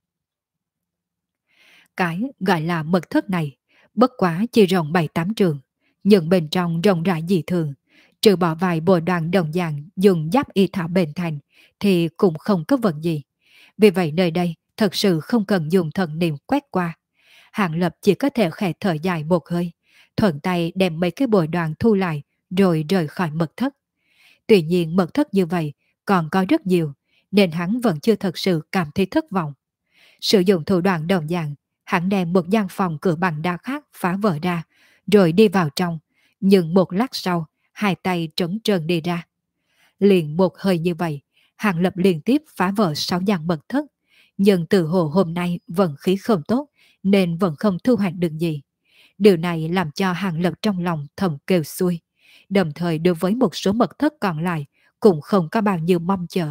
Cái gọi là mật thất này, bất quá chỉ rộng 7-8 trường, nhưng bên trong rộng rãi dị thường, trừ bỏ vài bộ đoàn đồng dạng dùng giáp y thảo bền thành, thì cũng không có vật gì. Vì vậy nơi đây thật sự không cần dùng thần niệm quét qua. Hạng Lập chỉ có thể khẽ thở dài một hơi, thuận tay đem mấy cái bồi đoàn thu lại, rồi rời khỏi mật thất. Tuy nhiên mật thất như vậy còn có rất nhiều, nên hắn vẫn chưa thật sự cảm thấy thất vọng. Sử dụng thủ đoạn đồng dạng, hắn đem một gian phòng cửa bằng đá khác phá vỡ ra, rồi đi vào trong, nhưng một lát sau, hai tay trống trơn đi ra. Liền một hơi như vậy, Hàng Lập liên tiếp phá vỡ 6 gian mật thất, nhưng từ hồ hôm nay vận khí không tốt, nên vẫn không thu hoạch được gì. Điều này làm cho Hàng Lập trong lòng thầm kêu xuôi, đồng thời đối với một số mật thất còn lại cũng không có bao nhiêu mong chờ.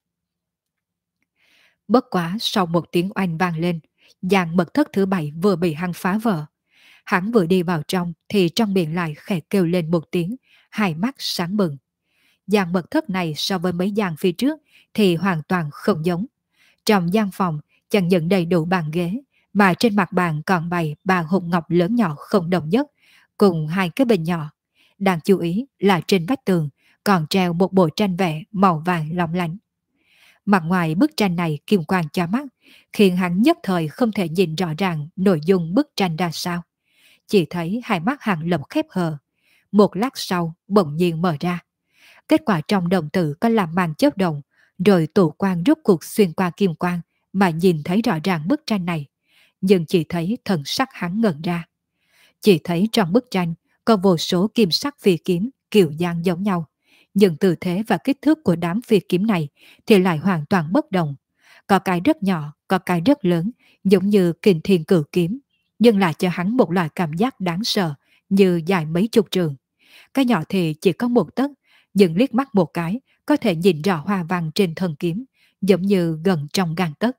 Bất quá sau một tiếng oanh vang lên, gian mật thất thứ 7 vừa bị hắn phá vỡ. Hắn vừa đi vào trong thì trong miệng lại khẽ kêu lên một tiếng, hai mắt sáng bừng. Gian mật thất này so với mấy gian phía trước thì hoàn toàn không giống. Trong gian phòng chẳng những đầy đủ bàn ghế, mà trên mặt bàn còn bày ba hộp ngọc lớn nhỏ không đồng nhất, cùng hai cái bình nhỏ. Đáng chú ý là trên vách tường còn treo một bộ tranh vẽ màu vàng lóng lánh. Mặt ngoài bức tranh này kim quang cho mắt, khiến hắn nhất thời không thể nhìn rõ ràng nội dung bức tranh ra sao. Chỉ thấy hai mắt Hàng Lập khép hờ. Một lát sau bỗng nhiên mở ra. Kết quả trong đồng tử có làm màn chớp động, rồi tụ quang rút cuộc xuyên qua kim quang mà nhìn thấy rõ ràng bức tranh này. Nhưng chỉ thấy thần sắc hắn ngẩn ra. Chỉ thấy trong bức tranh có vô số kim sắc phi kiếm kiểu dáng giống nhau. Nhưng tư thế và kích thước của đám phi kiếm này thì lại hoàn toàn bất đồng. Có cái rất nhỏ, có cái rất lớn, giống như kình thiên cử kiếm, nhưng lại cho hắn một loại cảm giác đáng sợ, như dài mấy chục trường. Cái nhỏ thì chỉ có một tấc, nhưng liếc mắt một cái, có thể nhìn rõ hoa văn trên thân kiếm, giống như gần trong gang tấc.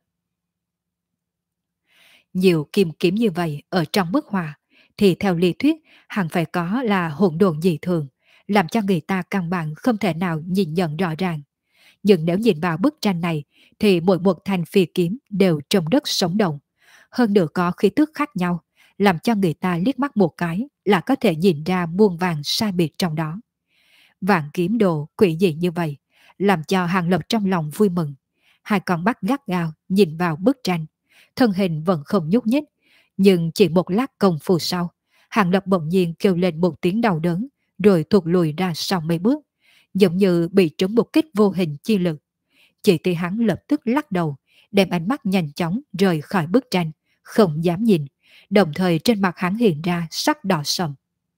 Nhiều kim kiếm như vậy ở trong bức họa, thì theo lý thuyết hẳn phải có là hỗn độn dị thường, làm cho người ta căn bản không thể nào nhìn nhận rõ ràng. Nhưng nếu nhìn vào bức tranh này, thì mỗi một thanh phi kiếm đều trông rất sống động. Hơn nữa có khí tức khác nhau, làm cho người ta liếc mắt một cái là có thể nhìn ra muôn vàng sai biệt trong đó. Vạn kiếm đồ quỷ dị như vậy, làm cho Hàng Lập trong lòng vui mừng. Hai con mắt gắt gao nhìn vào bức tranh, thân hình vẫn không nhúc nhích, nhưng chỉ một lát công phu sau, Hàng Lập bỗng nhiên kêu lên một tiếng đau đớn, rồi thụt lùi ra sau mấy bước, giống như bị trúng một kích vô hình chi lực. Chỉ thấy hắn lập tức lắc đầu, đem ánh mắt nhanh chóng rời khỏi bức tranh, không dám nhìn, đồng thời trên mặt hắn hiện ra sắc đỏ sậm.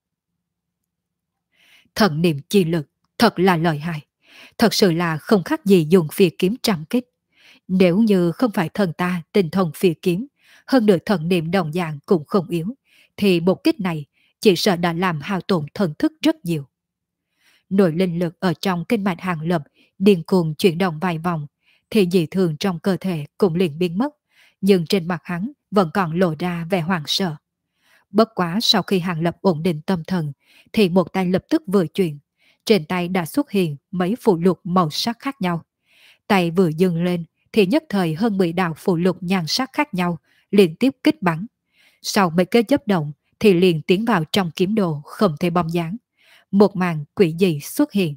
Thần niệm chi lực thật là lợi hại, thật sự là không khác gì dùng phi kiếm trăm kích. Nếu như không phải thần ta tinh thông phi kiếm, hơn nữa thần niệm đồng dạng cũng không yếu, thì một kích này chỉ sợ đã làm hao tổn thần thức rất nhiều. Nội linh lực ở trong kinh mạch Hàng Lập điên cuồng chuyển động vài vòng, thì dị thường trong cơ thể cũng liền biến mất, nhưng trên mặt hắn vẫn còn lộ ra vẻ hoảng sợ. Bất quá sau khi Hàng Lập ổn định tâm thần, thì một tay lập tức vừa chuyển, trên tay đã xuất hiện mấy phụ lục màu sắc khác nhau. Tay vừa dừng lên thì nhất thời hơn 10 đạo phụ lục nhan sắc khác nhau liên tiếp kích bắn. Sau mấy cái chớp động thì liền tiến vào trong kiếm đồ không thể bóng dáng. Một màn quỷ dị xuất hiện.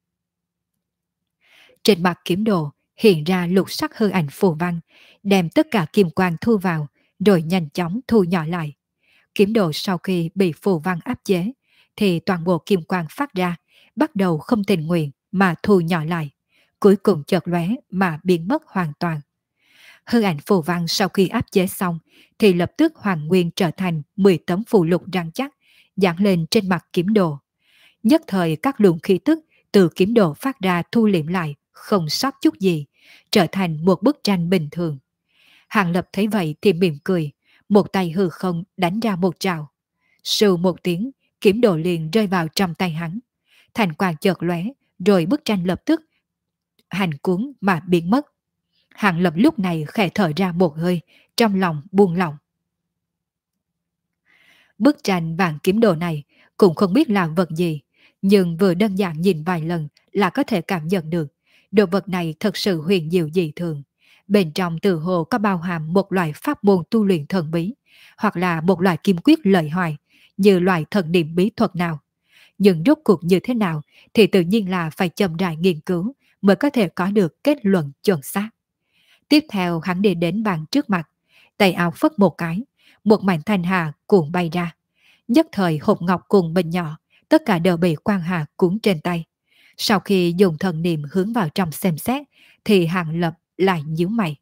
Trên mặt kiếm đồ hiện ra lục sắc hư ảnh phù văn, đem tất cả kim quang thu vào, rồi nhanh chóng thu nhỏ lại. Kiếm đồ sau khi bị phù văn áp chế, thì toàn bộ kim quang phát ra, bắt đầu không tình nguyện mà thu nhỏ lại, cuối cùng chợt lóe mà biến mất hoàn toàn. Hư ảnh phù văn sau khi áp chế xong, thì lập tức hoàn nguyên trở thành 10 tấm phù lục rắn chắc, dán lên trên mặt kiếm đồ. Nhất thời các luồng khí tức từ kiếm đồ phát ra thu liệm lại, không sót chút gì, trở thành một bức tranh bình thường. Hàng Lập thấy vậy thì mỉm cười, một tay hư không đánh ra một trào. Sưu một tiếng, kiếm đồ liền rơi vào trong tay hắn. Thành quang chợt lóe, rồi bức tranh lập tức hành cuốn mà biến mất. Hàng Lập lúc này khẽ thở ra một hơi, trong lòng buông lỏng. Bức tranh vàng kiếm đồ này cũng không biết là vật gì, nhưng vừa đơn giản nhìn vài lần là có thể cảm nhận được. Đồ vật này thật sự huyền diệu dị thường. Bên trong từ hồ có bao hàm một loại pháp môn tu luyện thần bí, hoặc là một loại kim quyết lợi hoài, như loại thần niệm bí thuật nào. Nhưng rốt cuộc như thế nào thì tự nhiên là phải chậm rãi nghiên cứu mới có thể có được kết luận chuẩn xác. Tiếp theo hắn đi đến bàn trước mặt, tay áo phất một cái, một mảnh thanh hà cuộn bay ra. Nhất thời hộp ngọc cùng bình nhỏ, tất cả đều bị quang hà cuốn trên tay. Sau khi dùng thần niệm hướng vào trong xem xét, thì Hàng Lập lại nhíu mày.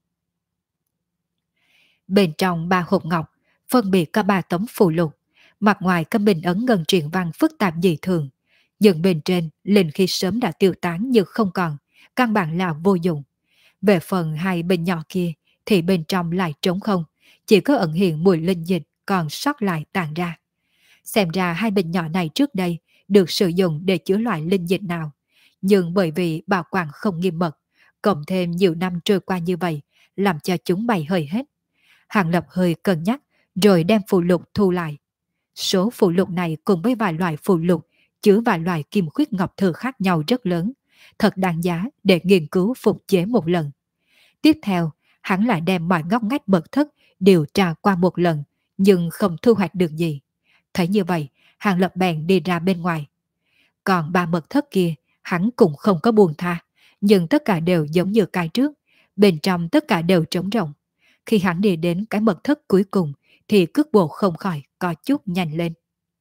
Bên trong ba hộp ngọc, phân biệt có 3 tấm phù lục, mặt ngoài có bình ấn ngân truyền văn phức tạp dị thường, nhưng bên trên linh khí sớm đã tiêu tán như không còn, căn bản là vô dụng. Về phần 2 bình nhỏ kia thì bên trong lại trống không, chỉ có ẩn hiện mùi linh dịch còn sót lại tàn ra. Xem ra 2 bình nhỏ này trước đây được sử dụng để chữa loại linh dịch nào, nhưng bởi vì bảo quản không nghiêm mật, cộng thêm nhiều năm trôi qua như vậy, làm cho chúng bày hơi hết. Hàng Lập hơi cân nhắc, rồi đem phù lục thu lại. Số phù lục này cùng với vài loại phù lục chứa vài loại kim khuyết ngọc thừa khác nhau rất lớn, thật đáng giá để nghiên cứu phục chế một lần. Tiếp theo, hắn lại đem mọi ngóc ngách mật thất điều tra qua một lần, nhưng không thu hoạch được gì. Thấy như vậy, Hàng Lập bèn đi ra bên ngoài. Còn 3 mật thất kia, hắn cũng không có buông tha, nhưng tất cả đều giống như cái trước, bên trong tất cả đều trống rỗng. Khi hắn đi đến cái mật thất cuối cùng, thì cước bộ không khỏi có chút nhanh lên.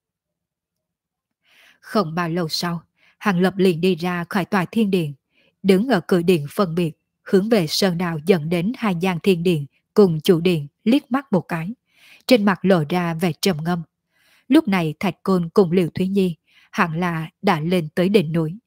Không bao lâu sau, Hàng Lập liền đi ra khỏi tòa thiên điện, đứng ở cửa điện phân biệt, hướng về sơn đạo dẫn đến 2 gian thiên điện cùng chủ điện liếc mắt một cái. Trên mặt lộ ra vẻ trầm ngâm. Lúc này Thạch Côn cùng Liễu Thúy Nhi hẳn là đã lên tới đỉnh núi.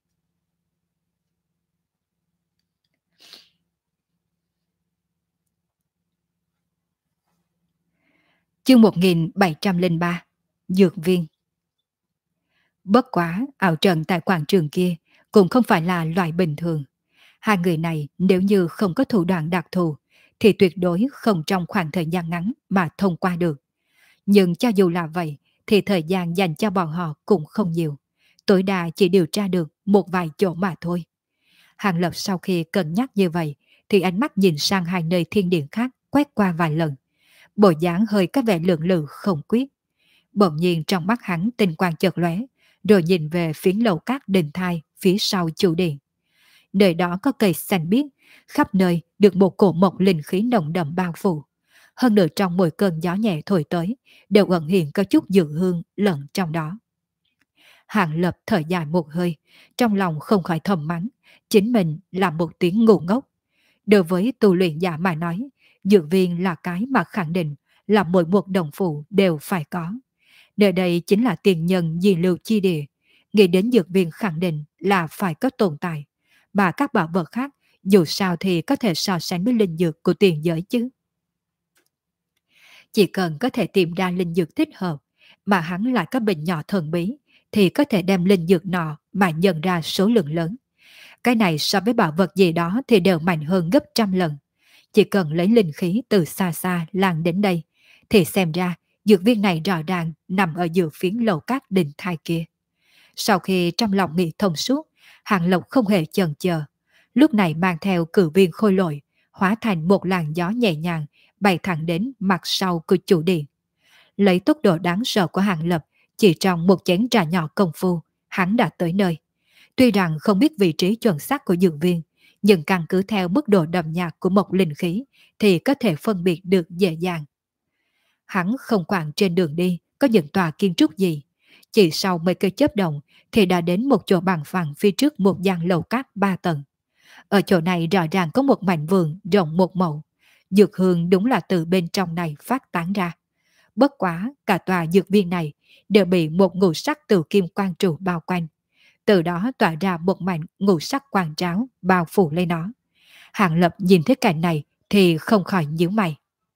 Chương 1703 Dược viên. Bất quá ảo trận tại quảng trường kia cũng không phải là loại bình thường. 2 người này nếu như không có thủ đoạn đặc thù thì tuyệt đối không trong khoảng thời gian ngắn mà thông qua được. Nhưng cho dù là vậy thì thời gian dành cho bọn họ cũng không nhiều. Tối đa chỉ điều tra được một vài chỗ mà thôi. Hàng Lập sau khi cân nhắc như vậy thì ánh mắt nhìn sang 2 nơi thiên điện khác quét qua vài lần. Bộ dáng hơi có vẻ lượng lự không quyết. Bỗng nhiên trong mắt hắn tinh quang chợt lóe, rồi nhìn về phía lầu các đình thai phía sau chủ điện. Nơi đó có cây xanh biếc, khắp nơi được một cổ mộc linh khí nồng đậm bao phủ. Hơn nữa trong mỗi cơn gió nhẹ thổi tới, đều ẩn hiện có chút dược hương lẫn trong đó. Hàng Lập thở dài một hơi, trong lòng không khỏi thầm mắng, chính mình là một tiếng ngu ngốc. Đối với tu luyện giả mà nói, dược viên là cái mà khẳng định là mỗi một đồng phụ đều phải có. Nơi đây chính là tiền nhân di lưu chi địa, nghĩ đến dược viên khẳng định là phải có tồn tại, mà các bảo vật khác dù sao thì có thể so sánh với linh dược của tiền giới chứ. Chỉ cần có thể tìm ra linh dược thích hợp, mà hắn lại có bình nhỏ thần bí, thì có thể đem linh dược nọ mà nhận ra số lượng lớn. Cái này so với bảo vật gì đó thì đều mạnh hơn gấp trăm lần. Chỉ cần lấy linh khí từ xa xa lan đến đây, thì xem ra dược viên này rõ ràng nằm ở giữa phiến lầu các đình thai kia. Sau khi trong lòng nghĩ thông suốt, Hàng Lộc không hề chần chờ. Lúc này mang theo cử viên khôi lội, hóa thành một làn gió nhẹ nhàng, bay thẳng đến mặt sau của chủ điện. Lấy tốc độ đáng sợ của Hàng Lập, chỉ trong một chén trà nhỏ công phu, hắn đã tới nơi. Tuy rằng không biết vị trí chuẩn xác của dược viên, nhưng căn cứ theo mức độ đậm nhạt của một linh khí thì có thể phân biệt được dễ dàng. Hắn không quản trên đường đi có những tòa kiến trúc gì. Chỉ sau mấy cây chớp động thì đã đến một chỗ bằng phẳng phía trước một gian lầu cát 3 tầng. Ở chỗ này rõ ràng có một mảnh vườn rộng một mẫu. Dược hương đúng là từ bên trong này phát tán ra. Bất quá cả tòa dược viên này đều bị một ngũ sắc từ kim quang trụ bao quanh. Từ đó tỏa ra một mảnh ngũ sắc quang tráo bao phủ lên nó. Hàng Lập nhìn thấy cảnh này thì không khỏi nhíu mày.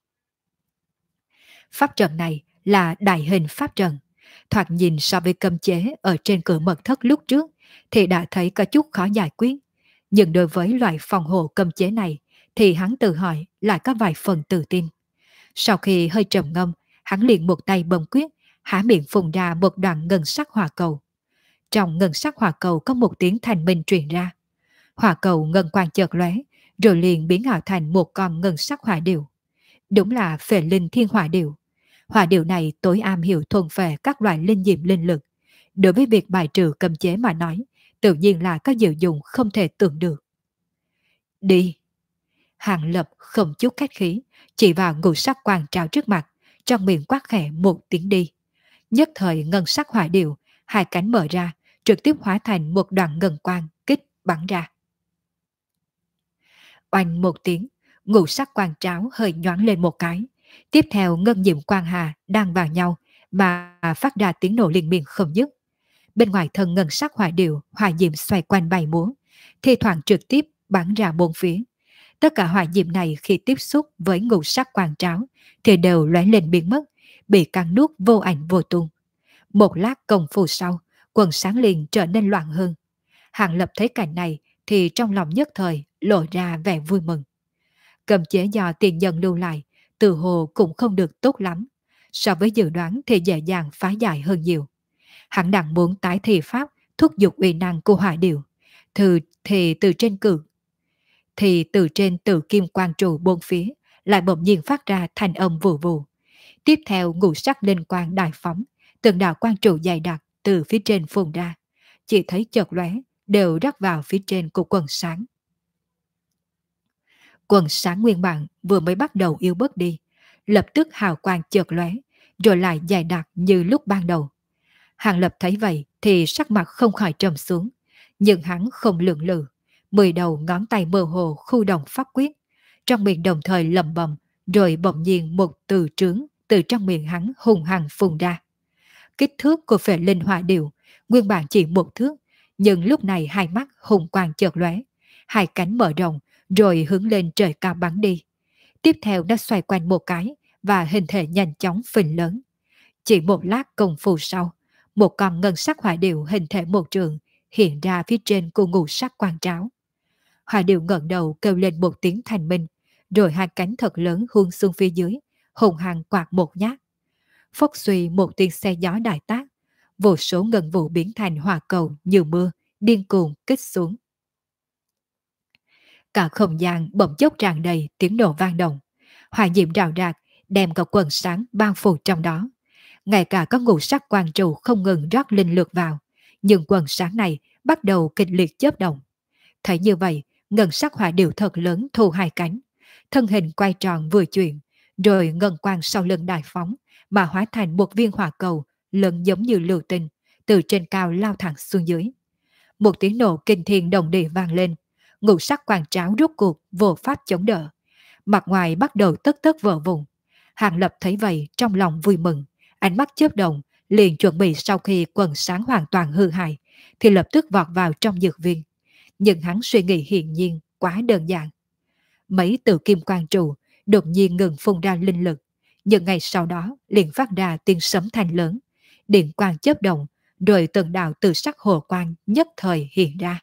Pháp trận này là đại hình pháp trận. Thoạt nhìn so với cấm chế ở trên cửa mật thất lúc trước thì đã thấy có chút khó giải quyết. Nhưng đối với loại phòng hộ cấm chế này thì hắn tự hỏi lại có vài phần tự tin. Sau khi hơi trầm ngâm, hắn liền một tay bấm quyết, há miệng phun ra một đoạn ngân sắc hỏa cầu. Trong ngân sắc hỏa cầu có một tiếng thanh minh truyền ra. Hỏa cầu ngân quang chợt lóe, rồi liền biến ảo thành một con ngân sắc hỏa điểu. Đúng là phệ linh thiên hỏa điểu. Hỏa điểu này tối am hiểu thuần phệ các loại linh diệm linh lực. Đối với việc bài trừ cấm chế mà nói, tự nhiên là có diệu dụng không thể tưởng được. Đi! Hàng Lập không chút khách khí, chỉ vào ngũ sắc quang trào trước mặt, trong miệng quát khẽ một tiếng đi. Nhất thời ngân sắc hỏa điệu, hai cánh mở ra, trực tiếp hóa thành một đoạn ngân quang kích bắn ra. Oanh một tiếng, ngũ sắc quang tráo hơi nhoáng lên một cái. Tiếp theo ngân diệm quang hà đang vào nhau mà phát ra tiếng nổ liên miên không dứt. Bên ngoài thân ngân sắc hỏa điệu, hỏa diệm xoay quanh bay múa, thi thoảng trực tiếp bắn ra bốn phía. Tất cả hỏa diệm này khi tiếp xúc với ngũ sắc quang tráo thì đều lóe lên biến mất, bị cắn nuốt vô ảnh vô tung. Một lát công phu sau, quần sáng liền trở nên loạn hơn. Hàng Lập thấy cảnh này thì trong lòng nhất thời lộ ra vẻ vui mừng. Cầm chế do tiền nhân lưu lại, từ hồ cũng không được tốt lắm. So với dự đoán thì dễ dàng phá giải hơn nhiều. Hắn đang muốn tái thị pháp, thúc giục uy năng của hỏa điệu. Thì từ trên tự kim quang trụ bốn phía lại bỗng nhiên phát ra thanh âm vù vù. Tiếp theo ngũ sắc linh quang đại phóng, từng đạo quang trụ dày đặc từ phía trên phun ra, chỉ thấy chợt lóe đều rắc vào phía trên của quần sáng. Quần sáng nguyên bản vừa mới bắt đầu yếu bớt đi, lập tức hào quang chợt lóe, rồi lại dày đặc như lúc ban đầu. Hàng Lập thấy vậy thì sắc mặt không khỏi trầm xuống, nhưng hắn không lưỡng lự, 10 đầu ngón tay mơ hồ khu động pháp quyết, trong miệng đồng thời lẩm bẩm, rồi bỗng nhiên một từ trướng từ trong miệng hắn hùng hằng phun ra. Kích thước của phệ linh hỏa điệu nguyên bản chỉ một thước, nhưng lúc này hai mắt hùng quang chợt lóe, hai cánh mở rộng rồi hướng lên trời cao bắn đi. Tiếp theo nó xoay quanh một cái và hình thể nhanh chóng phình lớn. Chỉ một lát công phu sau, một con ngân sắc hỏa điệu hình thể một trường hiện ra phía trên của ngũ sắc quang tráo. Hỏa điệu ngẩng đầu kêu lên một tiếng thanh minh, rồi hai cánh thật lớn huôn xuống phía dưới, hùng hăng quạt một nhát. Phốc suy một tiếng xe gió đại tác, vô số ngân vụ biến thành hỏa cầu như mưa, điên cuồng kích xuống. Cả không gian bỗng chốc tràn đầy tiếng nổ vang động, hỏa diệm rào rạc, đem cả quần sáng bao phủ trong đó. Ngay cả các ngũ sắc quang trụ không ngừng rót linh lực vào, nhưng quần sáng này bắt đầu kịch liệt chớp động. Thấy như vậy, ngân sắc hỏa điệu thật lớn thu hai cánh, thân hình quay tròn vừa chuyển, rồi ngân quang sau lưng đại phóng mà hóa thành một viên hỏa cầu lớn giống như lưu tinh, từ trên cao lao thẳng xuống dưới. Một tiếng nổ kinh thiên động địa vang lên, ngũ sắc quang tráo rốt cuộc vô pháp chống đỡ, mặt ngoài bắt đầu tất tất vỡ vụn. Hàng Lập thấy vậy trong lòng vui mừng, ánh mắt chớp động, liền chuẩn bị sau khi quần sáng hoàn toàn hư hại thì lập tức vọt vào trong dược viên. Nhưng hắn suy nghĩ hiển nhiên quá đơn giản. Mấy tự kim quang trụ đột nhiên ngừng phun ra linh lực, nhưng ngay sau đó liền phát ra tiếng sấm thanh lớn, điện quang chớp động, rồi từng đạo từ sắc hồ quang nhất thời hiện ra.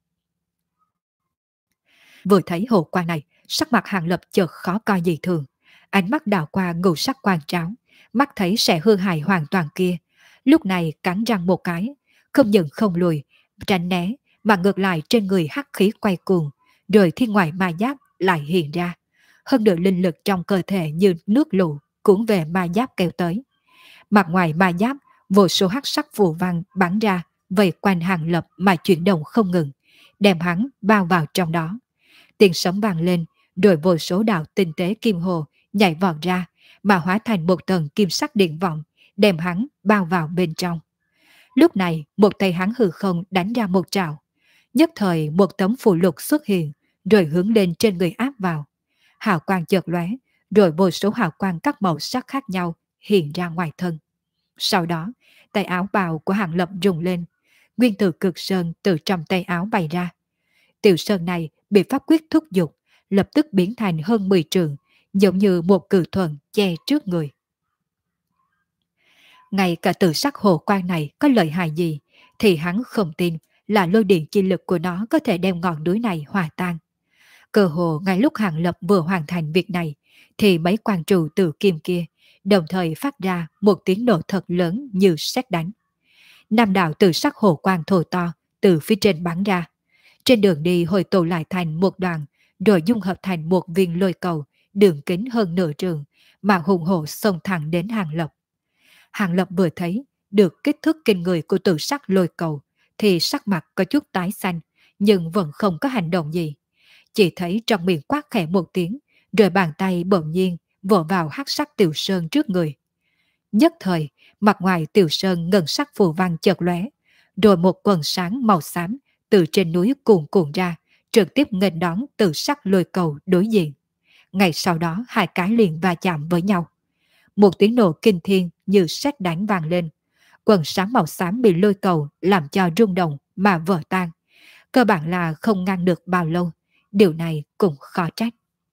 Vừa thấy hồ quang này, sắc mặt Hàng Lập chợt khó coi dị thường, ánh mắt đảo qua ngũ sắc quang tráo, mắt thấy sẽ hư hại hoàn toàn kia, lúc này cắn răng một cái, không những không lùi, tránh né, mà ngược lại trên người hắc khí quay cuồng, rồi thiên ngoại ma giáp lại hiện ra. hơn nữa linh lực trong cơ thể như nước lũ cuốn về ma giáp kéo tới. Mặt ngoài ma giáp, vô số hắc sắc phù văn bắn ra, vây quanh Hàng Lập mà chuyển động không ngừng, đem hắn bao vào trong đó. Tiếng sấm vang lên, rồi vô số đạo tinh tế kim hồ nhảy vọt ra, mà hóa thành một tầng kim sắc điện vọng, đem hắn bao vào bên trong. Lúc này, một tay hắn hư không đánh ra một trảo. Nhất thời một tấm phù lục xuất hiện, rồi hướng lên trên người áp vào. Hào quang chợt lóe, rồi vô số hào quang các màu sắc khác nhau hiện ra ngoài thân. Sau đó, tay áo bào của Hàng Lập rung lên, nguyên tử cực sơn từ trong tay áo bay ra. Tiểu sơn này bị pháp quyết thúc giục, lập tức biến thành hơn 10 trường, giống như một cự thuận che trước người. Ngay cả tự sắc hồ quan này có lợi hại gì, thì hắn không tin là lôi điện chi lực của nó có thể đem ngọn núi này hòa tan. Cơ hồ ngay lúc Hàng Lập vừa hoàn thành việc này, thì mấy quan trụ từ kim kia đồng thời phát ra một tiếng nổ thật lớn như sét đánh. Nam đạo từ sắc hồ quang thổi to từ phía trên bắn ra. Trên đường đi hội tụ lại thành một đoàn, rồi dung hợp thành một viên lôi cầu, đường kính hơn nửa trường, mà hùng hổ xông thẳng đến Hàng Lập. Hàng Lập vừa thấy được kích thước kinh người của tử sắc lôi cầu, thì sắc mặt có chút tái xanh, nhưng vẫn không có hành động gì. Chỉ thấy trong miệng quát khẽ một tiếng, rồi bàn tay bỗng nhiên vỗ vào hắc sắc tiểu sơn trước người. Nhất thời, mặt ngoài tiểu sơn ngân sắc phù văn chợt lóe, rồi một quần sáng màu xám từ trên núi cuồn cuộn ra, trực tiếp nghênh đón tử sắc lôi cầu đối diện. Ngay sau đó hai cái liền va chạm với nhau. Một tiếng nổ kinh thiên như sét đánh vang lên. Quần sáng màu xám bị lôi cầu làm cho rung động mà vỡ tan. Cơ bản là không ngăn được bao lâu. Điều này cũng khó trách.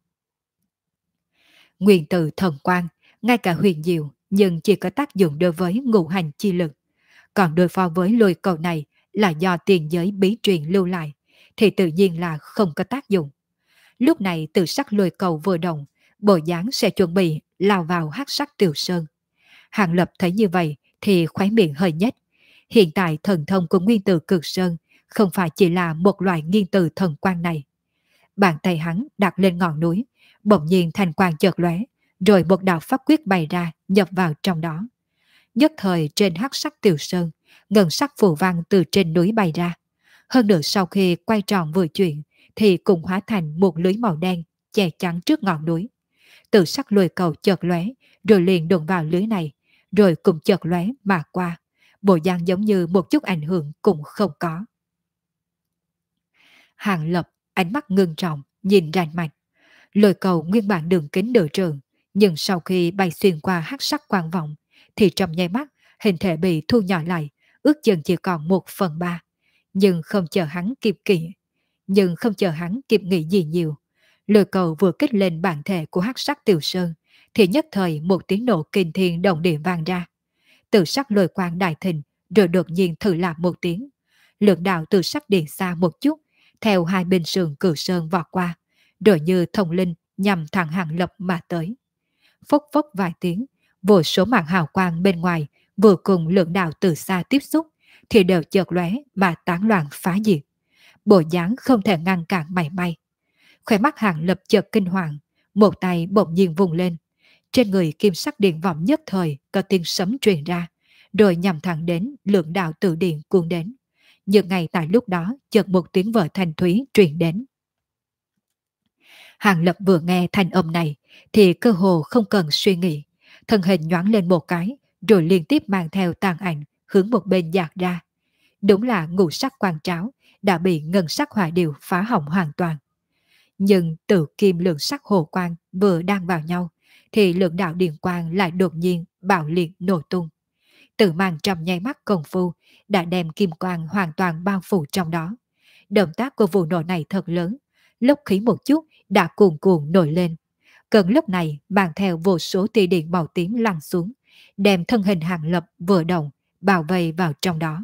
Nguyên tử thần quang, ngay cả huyền diệu, nhưng chỉ có tác dụng đối với ngũ hành chi lực. Còn đối phó với lôi cầu này là do tiền giới bí truyền lưu lại, thì tự nhiên là không có tác dụng. Lúc này tự sắc lôi cầu vừa động, bộ dáng sẽ chuẩn bị lao vào hắc sắc tiểu sơn. Hàng Lập thấy như vậy thì khóe miệng hơi nhếch. Hiện tại thần thông của nguyên tử cực sơn không phải chỉ là một loại nghiên từ thần quang này. Bàn tay hắn đặt lên ngọn núi, bỗng nhiên thành quang chợt lóe, rồi một đạo pháp quyết bày ra nhập vào trong đó. Nhất thời trên hắc sắc tiểu sơn, ngân sắc phù văn từ trên núi bay ra. Hơn nữa sau khi quay tròn vừa chuyển, thì cũng hóa thành một lưới màu đen che chắn trước ngọn núi. Tự sắc lôi cầu chợt lóe, rồi liền đụng vào lưới này, rồi cũng chợt lóe mà qua. Bộ dạng giống như một chút ảnh hưởng cũng không có. Hàng Lập ánh mắt ngưng trọng, nhìn rành mạch. Lôi cầu nguyên bản đường kính nửa trường, nhưng sau khi bay xuyên qua hắc sắc quang vọng, thì trong nháy mắt hình thể bị thu nhỏ lại, ước chừng chỉ còn 1/3. Nhưng không chờ hắn kịp nghĩ gì nhiều. Lôi cầu vừa kích lên bản thể của hắc sắc tiểu sơn, thì nhất thời một tiếng nổ kinh thiên động địa vang ra. Từ sắc lôi quang đại thịnh, rồi đột nhiên thử làm một tiếng. Lượng đạo từ sắc điện xa một chút, theo hai bên sườn cửu sơn vọt qua, rồi như thông linh nhằm thẳng Hàng Lập mà tới. Phốc phốc vài tiếng, vô số màn hào quang bên ngoài vừa cùng lượng đạo từ xa tiếp xúc, thì đều chợt lóe mà tán loạn phá diệt. Bộ dáng không thể ngăn cản mảy may. Khóe mắt Hàng Lập chợt kinh hoàng, một tay bỗng nhiên vùng lên. Trên người kim sắc điện vọng nhất thời có tiếng sấm truyền ra, rồi nhằm thẳng đến lượng đạo tự điện cuốn đến. Nhưng ngay tại lúc đó chợt một tiếng vỡ thanh thúy truyền đến. Hàng Lập vừa nghe thanh âm này thì cơ hồ không cần suy nghĩ, thân hình nhoáng lên một cái, rồi liên tiếp mang theo tàn ảnh hướng một bên dạt ra. Đúng là ngũ sắc quang tráo đã bị ngân sắc hỏa điều phá hỏng hoàn toàn. Nhưng tự kim lượng sắc hồ quang vừa đang vào nhau, thì lượng đạo điện quang lại đột nhiên bạo liệt nổ tung. Tự mang trong nháy mắt công phu đã đem kim quang hoàn toàn bao phủ trong đó. Động tác của vụ nổ này thật lớn, lốc khí một chút đã cuồn cuộn nổi lên. Cơn lốc này mang theo vô số tia điện màu tím lăn xuống, đem thân hình Hàng Lập vừa động bao vây vào trong đó.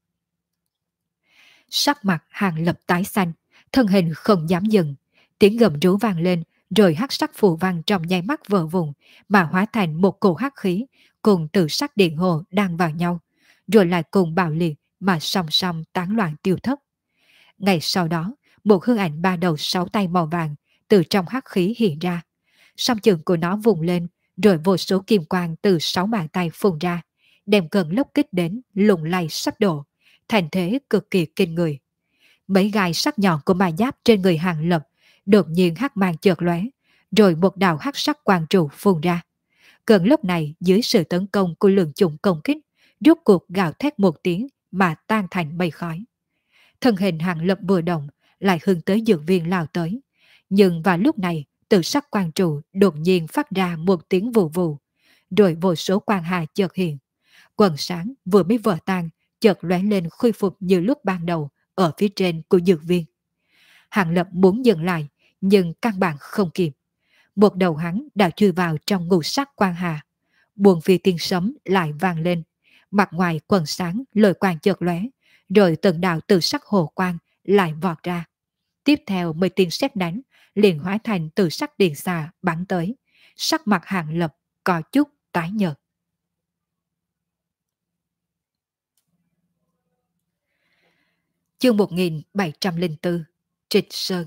Sắc mặt Hàng Lập tái xanh, thân hình không dám dừng, tiếng gầm rú vang lên, rồi hắc sắc phù văn trong nháy mắt vỡ vụn mà hóa thành một cổ hắc khí cùng từ sắc điện hồ đang vào nhau, rồi lại cùng bạo liệt mà song song tán loạn tiêu thất. Ngay sau đó, một hư ảnh ba đầu sáu tay màu vàng từ trong hắc khí hiện ra, Song chưởng của nó vùng lên, rồi vô số kim quang từ 6 bàn tay phun ra, đem cơn lốc kích đến lùng lay sắp đổ, thành thế cực kỳ kinh người. Mấy gai sắc nhọn của ma giáp trên người Hàng Lập đột nhiên hắc mang chợt lóe, rồi một đạo hắc sắc quang trụ phun ra. Cơn lốc này dưới sự tấn công của lượng chủng công kích, rốt cuộc gào thét một tiếng mà tan thành mây khói. Thân hình Hàng Lập vừa động, lại hướng tới dược viên lao tới. Nhưng vào lúc này, từ sắc quang trụ đột nhiên phát ra một tiếng vù vù, rồi vô số quang hà chợt hiện. Quần sáng vừa mới vỡ tan, chợt lóe lên khôi phục như lúc ban đầu ở phía trên của dược viên. Hàng Lập muốn dừng lại, nhưng căn bản không kịp. Một đầu hắn đã chui vào trong ngũ sắc quang hà. Buồn phi tiên sấm lại vang lên. Mặt ngoài quần sáng lời quang chợt lóe, rồi từng đạo từ sắc hồ quang lại vọt ra. Tiếp theo mấy tiếng sét đánh liền hóa thành từ sắc điện xà bắn tới. Sắc mặt Hàng Lập có chút tái nhợt. Chương 1704 Trịch Sơn.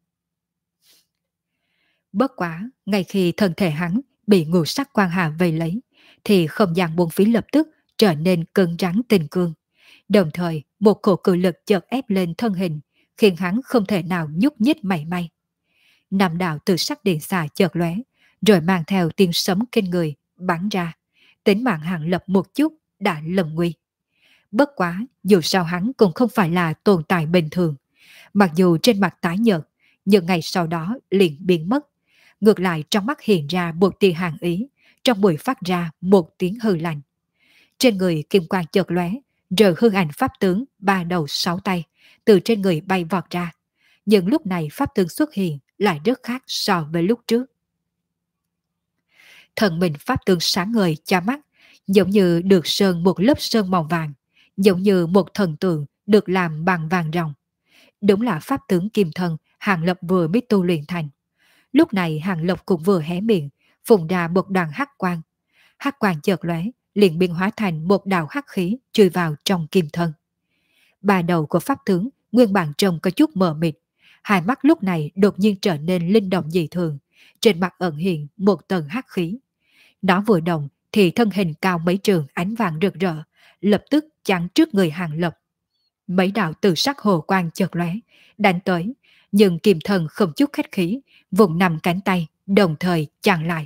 Bất quá, ngay khi thân thể hắn bị ngũ sắc quang hà vây lấy, thì không gian buông phí lập tức trở nên cứng rắn tinh cương. Đồng thời, một cổ cự lực chợt ép lên thân hình, khiến hắn không thể nào nhúc nhích mảy may. Năm đạo từ sắc điện xà chợt lóe, rồi mang theo tiếng sấm kinh người bắn ra. Tính mạng Hàng Lập một chút đã lầm nguy. Bất quá, dù sao hắn cũng không phải là tồn tại bình thường. Mặc dù trên mặt tái nhợt, nhưng ngày sau đó liền biến mất. Ngược lại trong mắt hiện ra một tia hàn ý, trong mũi phát ra một tiếng hư lạnh. Trên người kim quang chợt lóe, rồi hương ảnh pháp tướng 3 đầu 6 tay từ trên người bay vọt ra. Nhưng lúc này pháp tướng xuất hiện lại rất khác so với lúc trước. Thần mình pháp tướng sáng ngời cha mắt, giống như được sơn một lớp sơn màu vàng, giống như một thần tượng được làm bằng vàng ròng. Đúng là pháp tướng kim thân Hàng Lập vừa mới tu luyện thành. Lúc này Hàng Lập cũng vừa hé miệng, phun ra một đoàn hắc quang. Hắc quang chợt lóe, liền biến hóa thành một đạo hắc khí chui vào trong kim thân. 3 đầu của pháp tướng nguyên bản trông có chút mờ mịt, hai mắt lúc này đột nhiên trở nên linh động dị thường, trên mặt ẩn hiện một tầng hắc khí. Nó vừa động thì thân hình cao mấy trường ánh vàng rực rỡ, lập tức chắn trước người Hàng Lập. Mấy đạo từ sắc hồ quang chợt lóe, đánh tới, nhưng kim thần không chút khách khí, vùng nằm cánh tay, đồng thời chặn lại.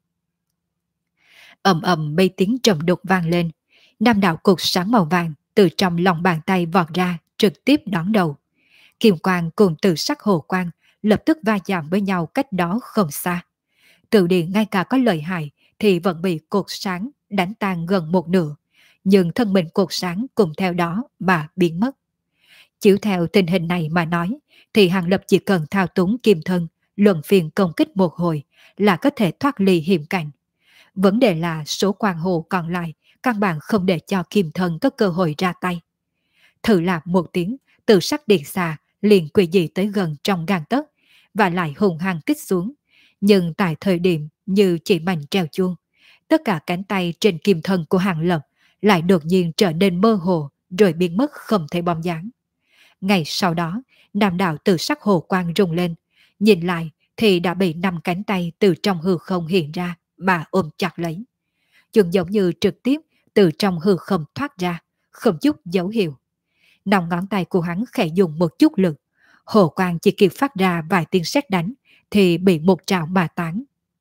Ầm ầm mấy tiếng trầm đục vang lên, 5 đạo cột sáng màu vàng từ trong lòng bàn tay vọt ra, trực tiếp đón đầu. Kim quang cùng từ sắc hồ quang lập tức va chạm với nhau cách đó không xa. Tự điện ngay cả có lợi hại thì vẫn bị cột sáng đánh tan gần một nửa, nhưng thân mình cột sáng cùng theo đó mà biến mất. Chiếu theo tình hình này mà nói, thì Hàng Lập chỉ cần thao túng kim thân, luân phiên công kích một hồi là có thể thoát ly hiểm cảnh. Vấn đề là số quang hồ còn lại căn bản không để cho kim thân có cơ hội ra tay. Thử làm một tiếng, từ sắc điện xà liền quỷ dị tới gần trong gang tấc và lại hùng hăng kích xuống. Nhưng tại thời điểm như chỉ mảnh treo chuông, tất cả cánh tay trên kim thân của Hàng Lập lại đột nhiên trở nên mơ hồ, rồi biến mất không thể bóng dáng. Ngày sau đó, 5 đạo từ sắc hồ quang rung lên, nhìn lại thì đã bị 5 cánh tay từ trong hư không hiện ra mà ôm chặt lấy. Chúng giống như trực tiếp từ trong hư không thoát ra, không chút dấu hiệu. 5 ngón tay của hắn khẽ dùng một chút lực, hồ quang chỉ kịp phát ra vài tiếng sét đánh thì bị một trảo mà tán.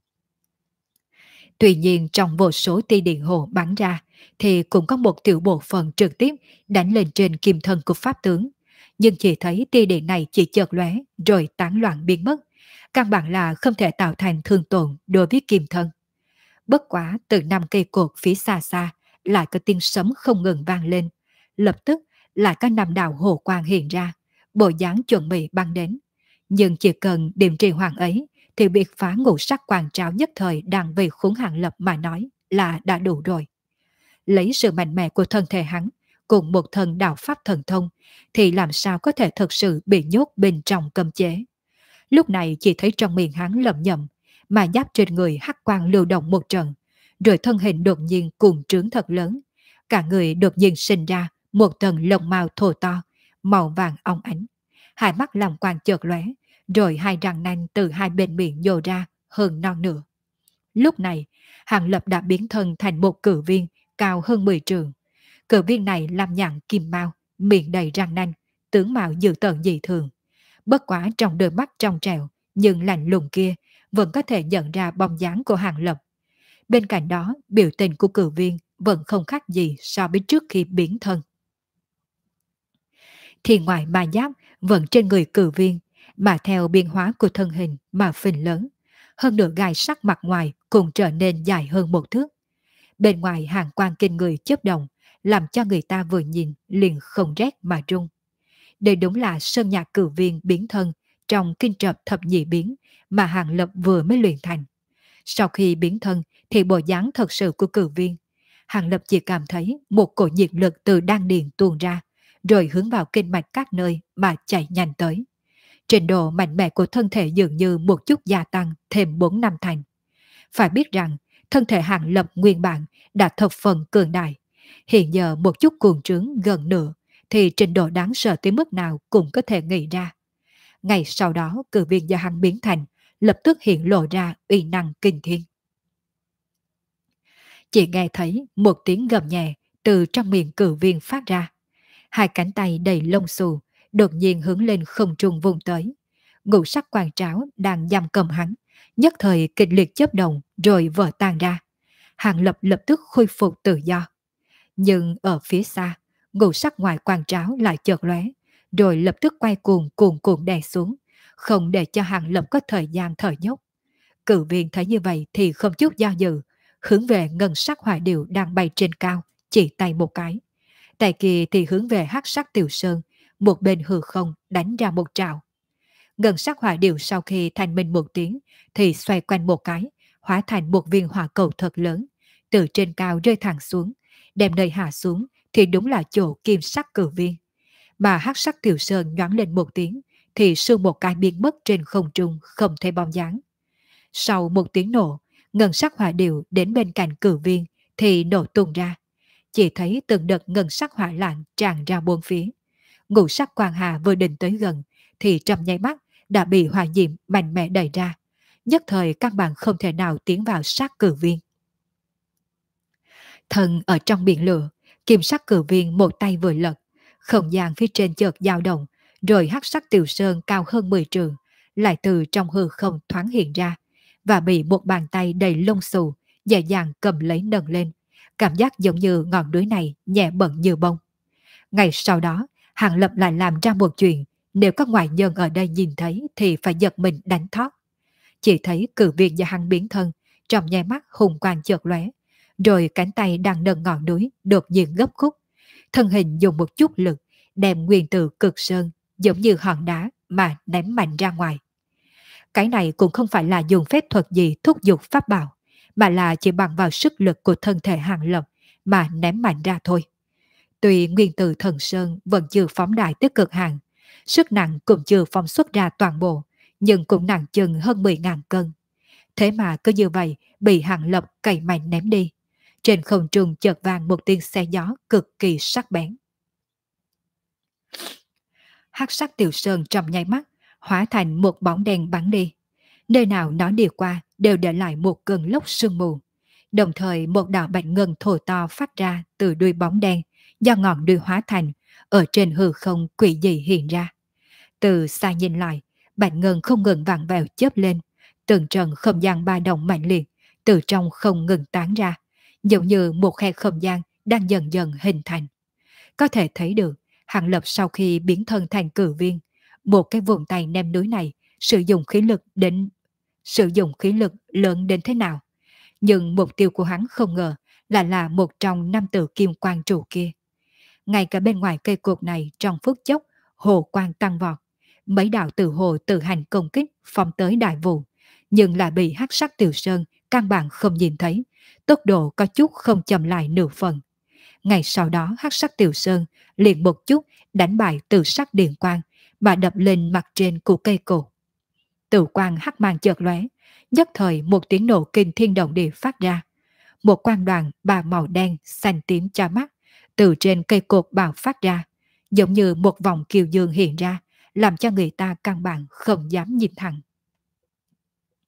Tuy nhiên trong vô số tia điện hồ bắn ra thì cũng có một tiểu bộ phận trực tiếp đánh lên trên kim thân của pháp tướng. Nhưng chỉ thấy tia điện này chỉ chợt lóe rồi tán loạn biến mất, căn bản là không thể tạo thành thương tổn đối với kim thân. Bất quá từ 5 cây cột phía xa xa lại có tiếng sấm không ngừng vang lên, lập tức lại có 5 đạo hồ quang hiện ra, bộ dáng chuẩn bị băng đến. Nhưng chỉ cần điểm trì hoàng ấy thì biệt phá ngũ sắc quang tráo nhất thời đang về khốn Hàng Lập mà nói là đã đủ rồi. Lấy sự mạnh mẽ của thân thể hắn cùng một thần đạo pháp thần thông thì làm sao có thể thực sự bị nhốt bên trong cấm chế. Lúc này chỉ thấy trong miệng hắn lẩm nhẩm, mà giáp trên người hắc quang lưu động một trận, rồi thân hình đột nhiên cuồng trướng thật lớn, cả người đột nhiên sinh ra một tầng lông mao thô to, màu vàng óng ánh, hai mắt làm quang chợt lóe, rồi hai răng nanh từ hai bên miệng nhô ra, hơn non nữa. Lúc này, Hàng Lập đã biến thân thành một cự viên cao hơn 10 trượng. Cự viên này làm nhặng kim mao, miệng đầy răng nanh, tướng mạo dữ tợn dị thường. Bất quá trong đôi mắt trong trẻo, nhưng lạnh lùng kia vẫn có thể nhận ra bóng dáng của Hàng Lập. Bên cạnh đó, biểu tình của cự viên vẫn không khác gì so với trước khi biến thân. Thì ngoài ma giáp vẫn trên người cự viên, mà theo biến hóa của thân hình mà phình lớn. Hơn nữa gai sắc mặt ngoài cũng trở nên dài hơn một thước. Bên ngoài hàng quang kinh người chớp động, làm cho người ta vừa nhìn liền không rét mà run. Đây đúng là sơn nhạc cử viên biến thân trong kinh trập thập nhị biến mà Hàng Lập vừa mới luyện thành. Sau khi biến thân thì bộ dáng thật sự của cử viên. Hàng Lập chỉ cảm thấy một cổ nhiệt lực từ đan điền tuôn ra, rồi hướng vào kinh mạch các nơi mà chạy nhanh tới. Trình độ mạnh mẽ của thân thể dường như một chút gia tăng thêm 4 năm thành. Phải biết rằng, thân thể Hàng Lập nguyên bản đã thập phần cường đại. Hiện giờ một chút cuồng trướng gần nửa, thì trình độ đáng sợ tới mức nào cũng có thể nghĩ ra. Ngày sau đó, cử viên do hắn biến thành, lập tức hiện lộ ra uy năng kinh thiên. Chỉ nghe thấy một tiếng gầm nhẹ từ trong miệng cử viên phát ra. Hai cánh tay đầy lông xù, đột nhiên hướng lên không trung vùng tới. Ngũ sắc quang tráo đang giam cầm hắn, nhất thời kịch liệt chớp động rồi vỡ tan ra. Hàng Lập lập tức khôi phục tự do. Nhưng ở phía xa, ngũ sắc ngoài quang tráo lại chợt lóe, rồi lập tức quay cuồng cuồng cuồng đè xuống, không để cho Hàng Lập có thời gian thở dốc. Cử viên thấy như vậy thì không chút do dự, hướng về ngân sắc hỏa điệu đang bay trên cao, chỉ tay một cái. Tay kia thì hướng về hắc sắc tiểu sơn, một bên hư không đánh ra một trào. Ngân sắc hỏa điệu sau khi thành minh một tiếng thì xoay quanh một cái, hóa thành một viên hỏa cầu thật lớn, từ trên cao rơi thẳng xuống, đem nơi hạ xuống thì đúng là chỗ kim sắc cử viên. Mà hắc sắc tiểu sơn nhoáng lên một tiếng thì sương một cái biến mất trên không trung không thấy bóng dáng. Sau một tiếng nổ, ngân sắc hỏa điệu đến bên cạnh cử viên thì nổ tung ra. Chỉ thấy từng đợt ngân sắc hỏa lạnh tràn ra bốn phía. Ngũ sắc quang hà vừa định tới gần thì trong nháy mắt đã bị hỏa diệm mạnh mẽ đẩy ra. Nhất thời căn bản không thể nào tiến vào sát cử viên. Thần ở trong biển lửa, kim sắc cử viên một tay vừa lật, không gian phía trên chợt dao động, rồi hắc sắc tiểu sơn cao hơn 10 trường, lại từ trong hư không thoáng hiện ra, và bị một bàn tay đầy lông xù, dễ dàng cầm lấy nâng lên. Cảm giác giống như ngọn núi này nhẹ bẩn như bông. Ngày sau đó, Hàng Lập lại làm ra một chuyện, nếu các ngoại nhân ở đây nhìn thấy thì phải giật mình đánh thoát. Chỉ thấy cử viên do hắn biến thân, trong nháy mắt hùng quang chợt lóe, rồi cánh tay đang nâng ngọn núi đột nhiên gấp khúc. Thân hình dùng một chút lực, đem nguyên tử cực sơn giống như hòn đá mà ném mạnh ra ngoài. Cái này cũng không phải là dùng phép thuật gì thúc giục pháp bảo, mà là chỉ bằng vào sức lực của thân thể Hàng Lập mà ném mạnh ra thôi. Tuy nguyên tử thần sơn vẫn chưa phóng đại tới cực hạn, sức nặng cũng chưa phóng xuất ra toàn bộ, nhưng cũng nặng chừng hơn 10.000 cân. Thế mà cứ như vậy bị Hàng Lập cày mạnh ném đi. Trên không trung chợt vang một tiếng xe gió cực kỳ sắc bén. Hắc sắc tiểu sơn trong nháy mắt hóa thành một bóng đèn bắn đi. Nơi nào nó đi qua đều để lại một cơn lốc sương mù. Đồng thời một đạo bạch ngân thổi to phát ra từ đuôi bóng đen do ngọn đuôi hóa thành ở trên hư không quỷ dị hiện ra. Từ xa nhìn lại, bạch ngân không ngừng vặn vẹo chớp lên, từng trận không gian ba động mạnh liệt từ trong không ngừng tán ra, giống như một khe không gian đang dần dần hình thành. Có thể thấy được, Hàng Lập sau khi biến thân thành cử viên, một cái vùng tay ném núi này sử dụng khí lực lớn đến thế nào. Nhưng mục tiêu của hắn không ngờ là một trong năm tử kim quang trụ kia. Ngay cả bên ngoài cây cột này trong phút chốc, hồ quang tăng vọt. Mấy đạo tử hồ tự hành công kích phong tới đại vụ, nhưng lại bị hắc sắc tiểu sơn căn bản không nhìn thấy, tốc độ có chút không chậm lại nửa phần. Ngày sau đó hắc sắc tiểu sơn liền một chút đánh bại từ sắc điện quang mà đập lên mặt trên của cây cột. Tử quang hắc mang chợt lóe, nhất thời một tiếng nổ kinh thiên động địa phát ra. Một quang đoàn ba màu đen xanh tím cho mắt từ trên cây cột bạo phát ra, giống như một vòng kiều dương hiện ra, làm cho người ta căn bản không dám nhìn thẳng.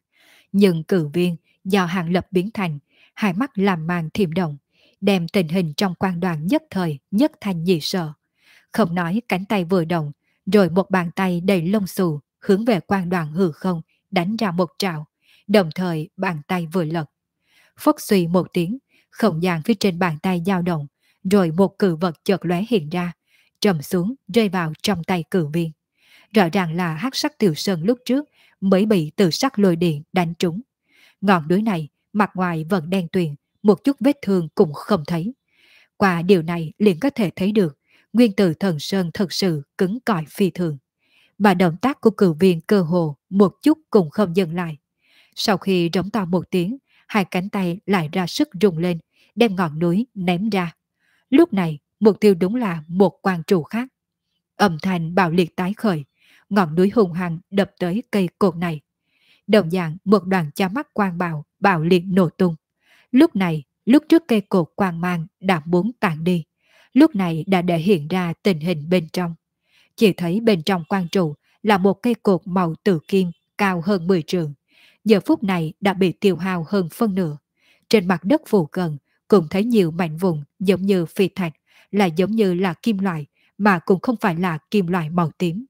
Nhưng cử viên do Hàng Lập biến thành, hai mắt làm màn thiểm động, đem tình hình trong quan đoàn nhất thời nhất thanh nhị sợ. Không nói cánh tay vừa động, rồi một bàn tay đầy lông xù hướng về quan đoàn hư không đánh ra một trào, đồng thời bàn tay vừa lật. Phất suy một tiếng, không gian phía trên bàn tay dao động, rồi một cử vật chợt lóe hiện ra, trầm xuống rơi vào trong tay cử viên. Rõ ràng là hắc sắc tiểu sơn lúc trước mới bị từ sắc lôi điện đánh trúng. Ngọn núi này mặt ngoài vẫn đen tuyền, một chút vết thương cũng không thấy. Qua điều này liền có thể thấy được nguyên tử thần sơn thật sự cứng cỏi phi thường. Mà động tác của cử viên cơ hồ một chút cũng không dừng lại. Sau khi rống to một tiếng, hai cánh tay lại ra sức rung lên, đem ngọn núi ném ra. Lúc này, mục tiêu đúng là một quan trụ khác. Âm thanh bạo liệt tái khởi, ngọn núi hùng hăng đập tới cây cột này. Đồng dạng một đoàn cha mắt quang bạo liệt nổ tung. Lúc này, lúc trước cây cột quang mang đã muốn tàn đi. Lúc này đã để hiện ra tình hình bên trong. Chỉ thấy bên trong quang trụ là một cây cột màu tử kim cao hơn 10 trượng. Giờ phút này đã bị tiêu hao hơn phân nửa. Trên mặt đất phù cận cũng thấy nhiều mảnh vụn giống như phi thạch, là giống như là kim loại mà cũng không phải là kim loại màu tím.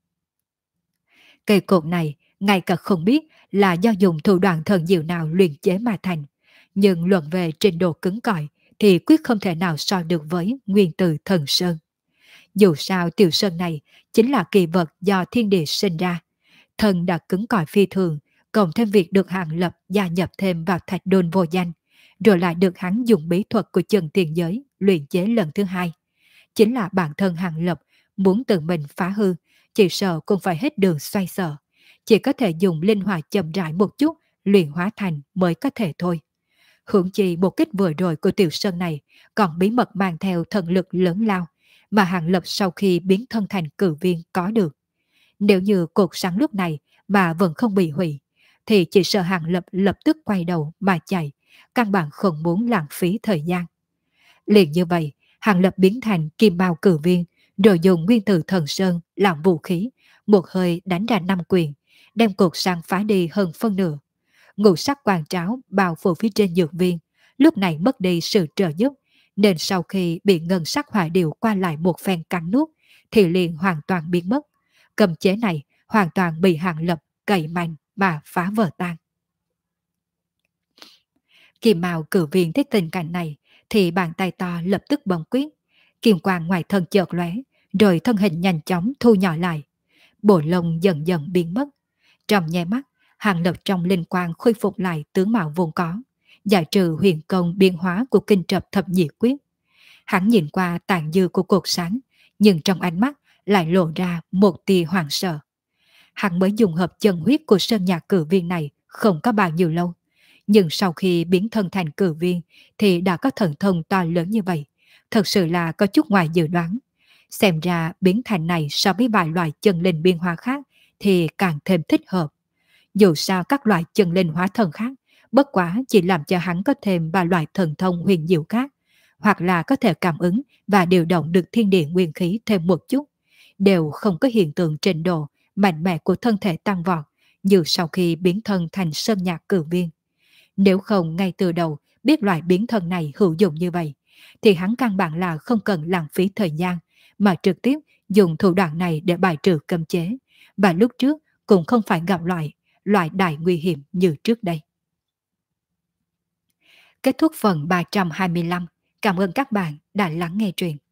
Cây cột này ngay cả không biết là do dùng thủ đoạn thần diệu nào luyện chế mà thành, nhưng luận về trình độ cứng cỏi thì quyết không thể nào so được với nguyên tử thần sơn. Dù sao tiểu sơn này chính là kỳ vật do thiên địa sinh ra, thần đã cứng cỏi phi thường, cộng thêm việc được Hàng Lập gia nhập thêm vào thạch đôn vô danh, rồi lại được hắn dùng bí thuật của chân tiền giới luyện chế lần thứ hai. Chính là bản thân Hàng Lập muốn tự mình phá hư, chỉ sợ cũng phải hết đường xoay sở, chỉ có thể dùng linh hoạt chậm rãi một chút luyện hóa thành mới có thể thôi. Hưởng chi một kích vừa rồi của tiểu sơn này còn bí mật mang theo thần lực lớn lao mà Hàng Lập sau khi biến thân thành cử viên có được. Nếu như cột sáng lúc này mà vẫn không bị hủy, thì chỉ sợ Hàng Lập lập tức quay đầu mà chạy, căn bản không muốn lãng phí thời gian. Liền như vậy, Hàng Lập biến thành kim mao cử viên, rồi dùng nguyên tử thần sơn làm vũ khí, một hơi đánh ra 5 quyền, đem cột sáng phá đi hơn phân nửa. Ngũ sắc quang tráo bao phủ phía trên dược viên, lúc này mất đi sự trợ giúp, nên sau khi bị ngân sắc hỏa điệu qua lại một phen cắn nuốt, thì liền hoàn toàn biến mất. Cầm chế này hoàn toàn bị Hàng Lập cậy mạnh mà phá vỡ tan. Kim Mao cử viên thấy tình cảnh này thì bàn tay to lập tức bấm quyết, kim quang ngoài thân chợt lóe, rồi thân hình nhanh chóng thu nhỏ lại. Bộ lông dần dần biến mất. Trong nháy mắt, Hàng Lập trong linh quang khôi phục lại tướng mạo vốn có, giải trừ huyền công biến hóa của kinh trập thập nhị quyết. Hắn nhìn qua tàn dư của cột sáng, nhưng trong ánh mắt lại lộ ra một tia hoảng sợ. Hắn mới dùng hợp chân huyết của sơn nhạc cử viên này không có bao nhiêu lâu, nhưng sau khi biến thân thành cử viên thì đã có thần thông to lớn như vậy, thật sự là có chút ngoài dự đoán. Xem ra biến thành này so với vài loại chân linh biên hóa khác thì càng thêm thích hợp. Dù sao các loại chân linh hóa thần khác bất quá chỉ làm cho hắn có thêm vài loại thần thông huyền diệu khác, hoặc là có thể cảm ứng và điều động được thiên địa nguyên khí thêm một chút, đều không có hiện tượng trình độ mạnh mẽ của thân thể tăng vọt như sau khi biến thân thành sơn nhạc cử viên. Nếu không ngay từ đầu biết loại biến thân này hữu dụng như vậy, thì hắn căn bản là không cần lãng phí thời gian, mà trực tiếp dùng thủ đoạn này để bài trừ cấm chế, và lúc trước cũng không phải gặp loại đại nguy hiểm như trước đây. Kết thúc phần 325. Cảm ơn các bạn đã lắng nghe truyện.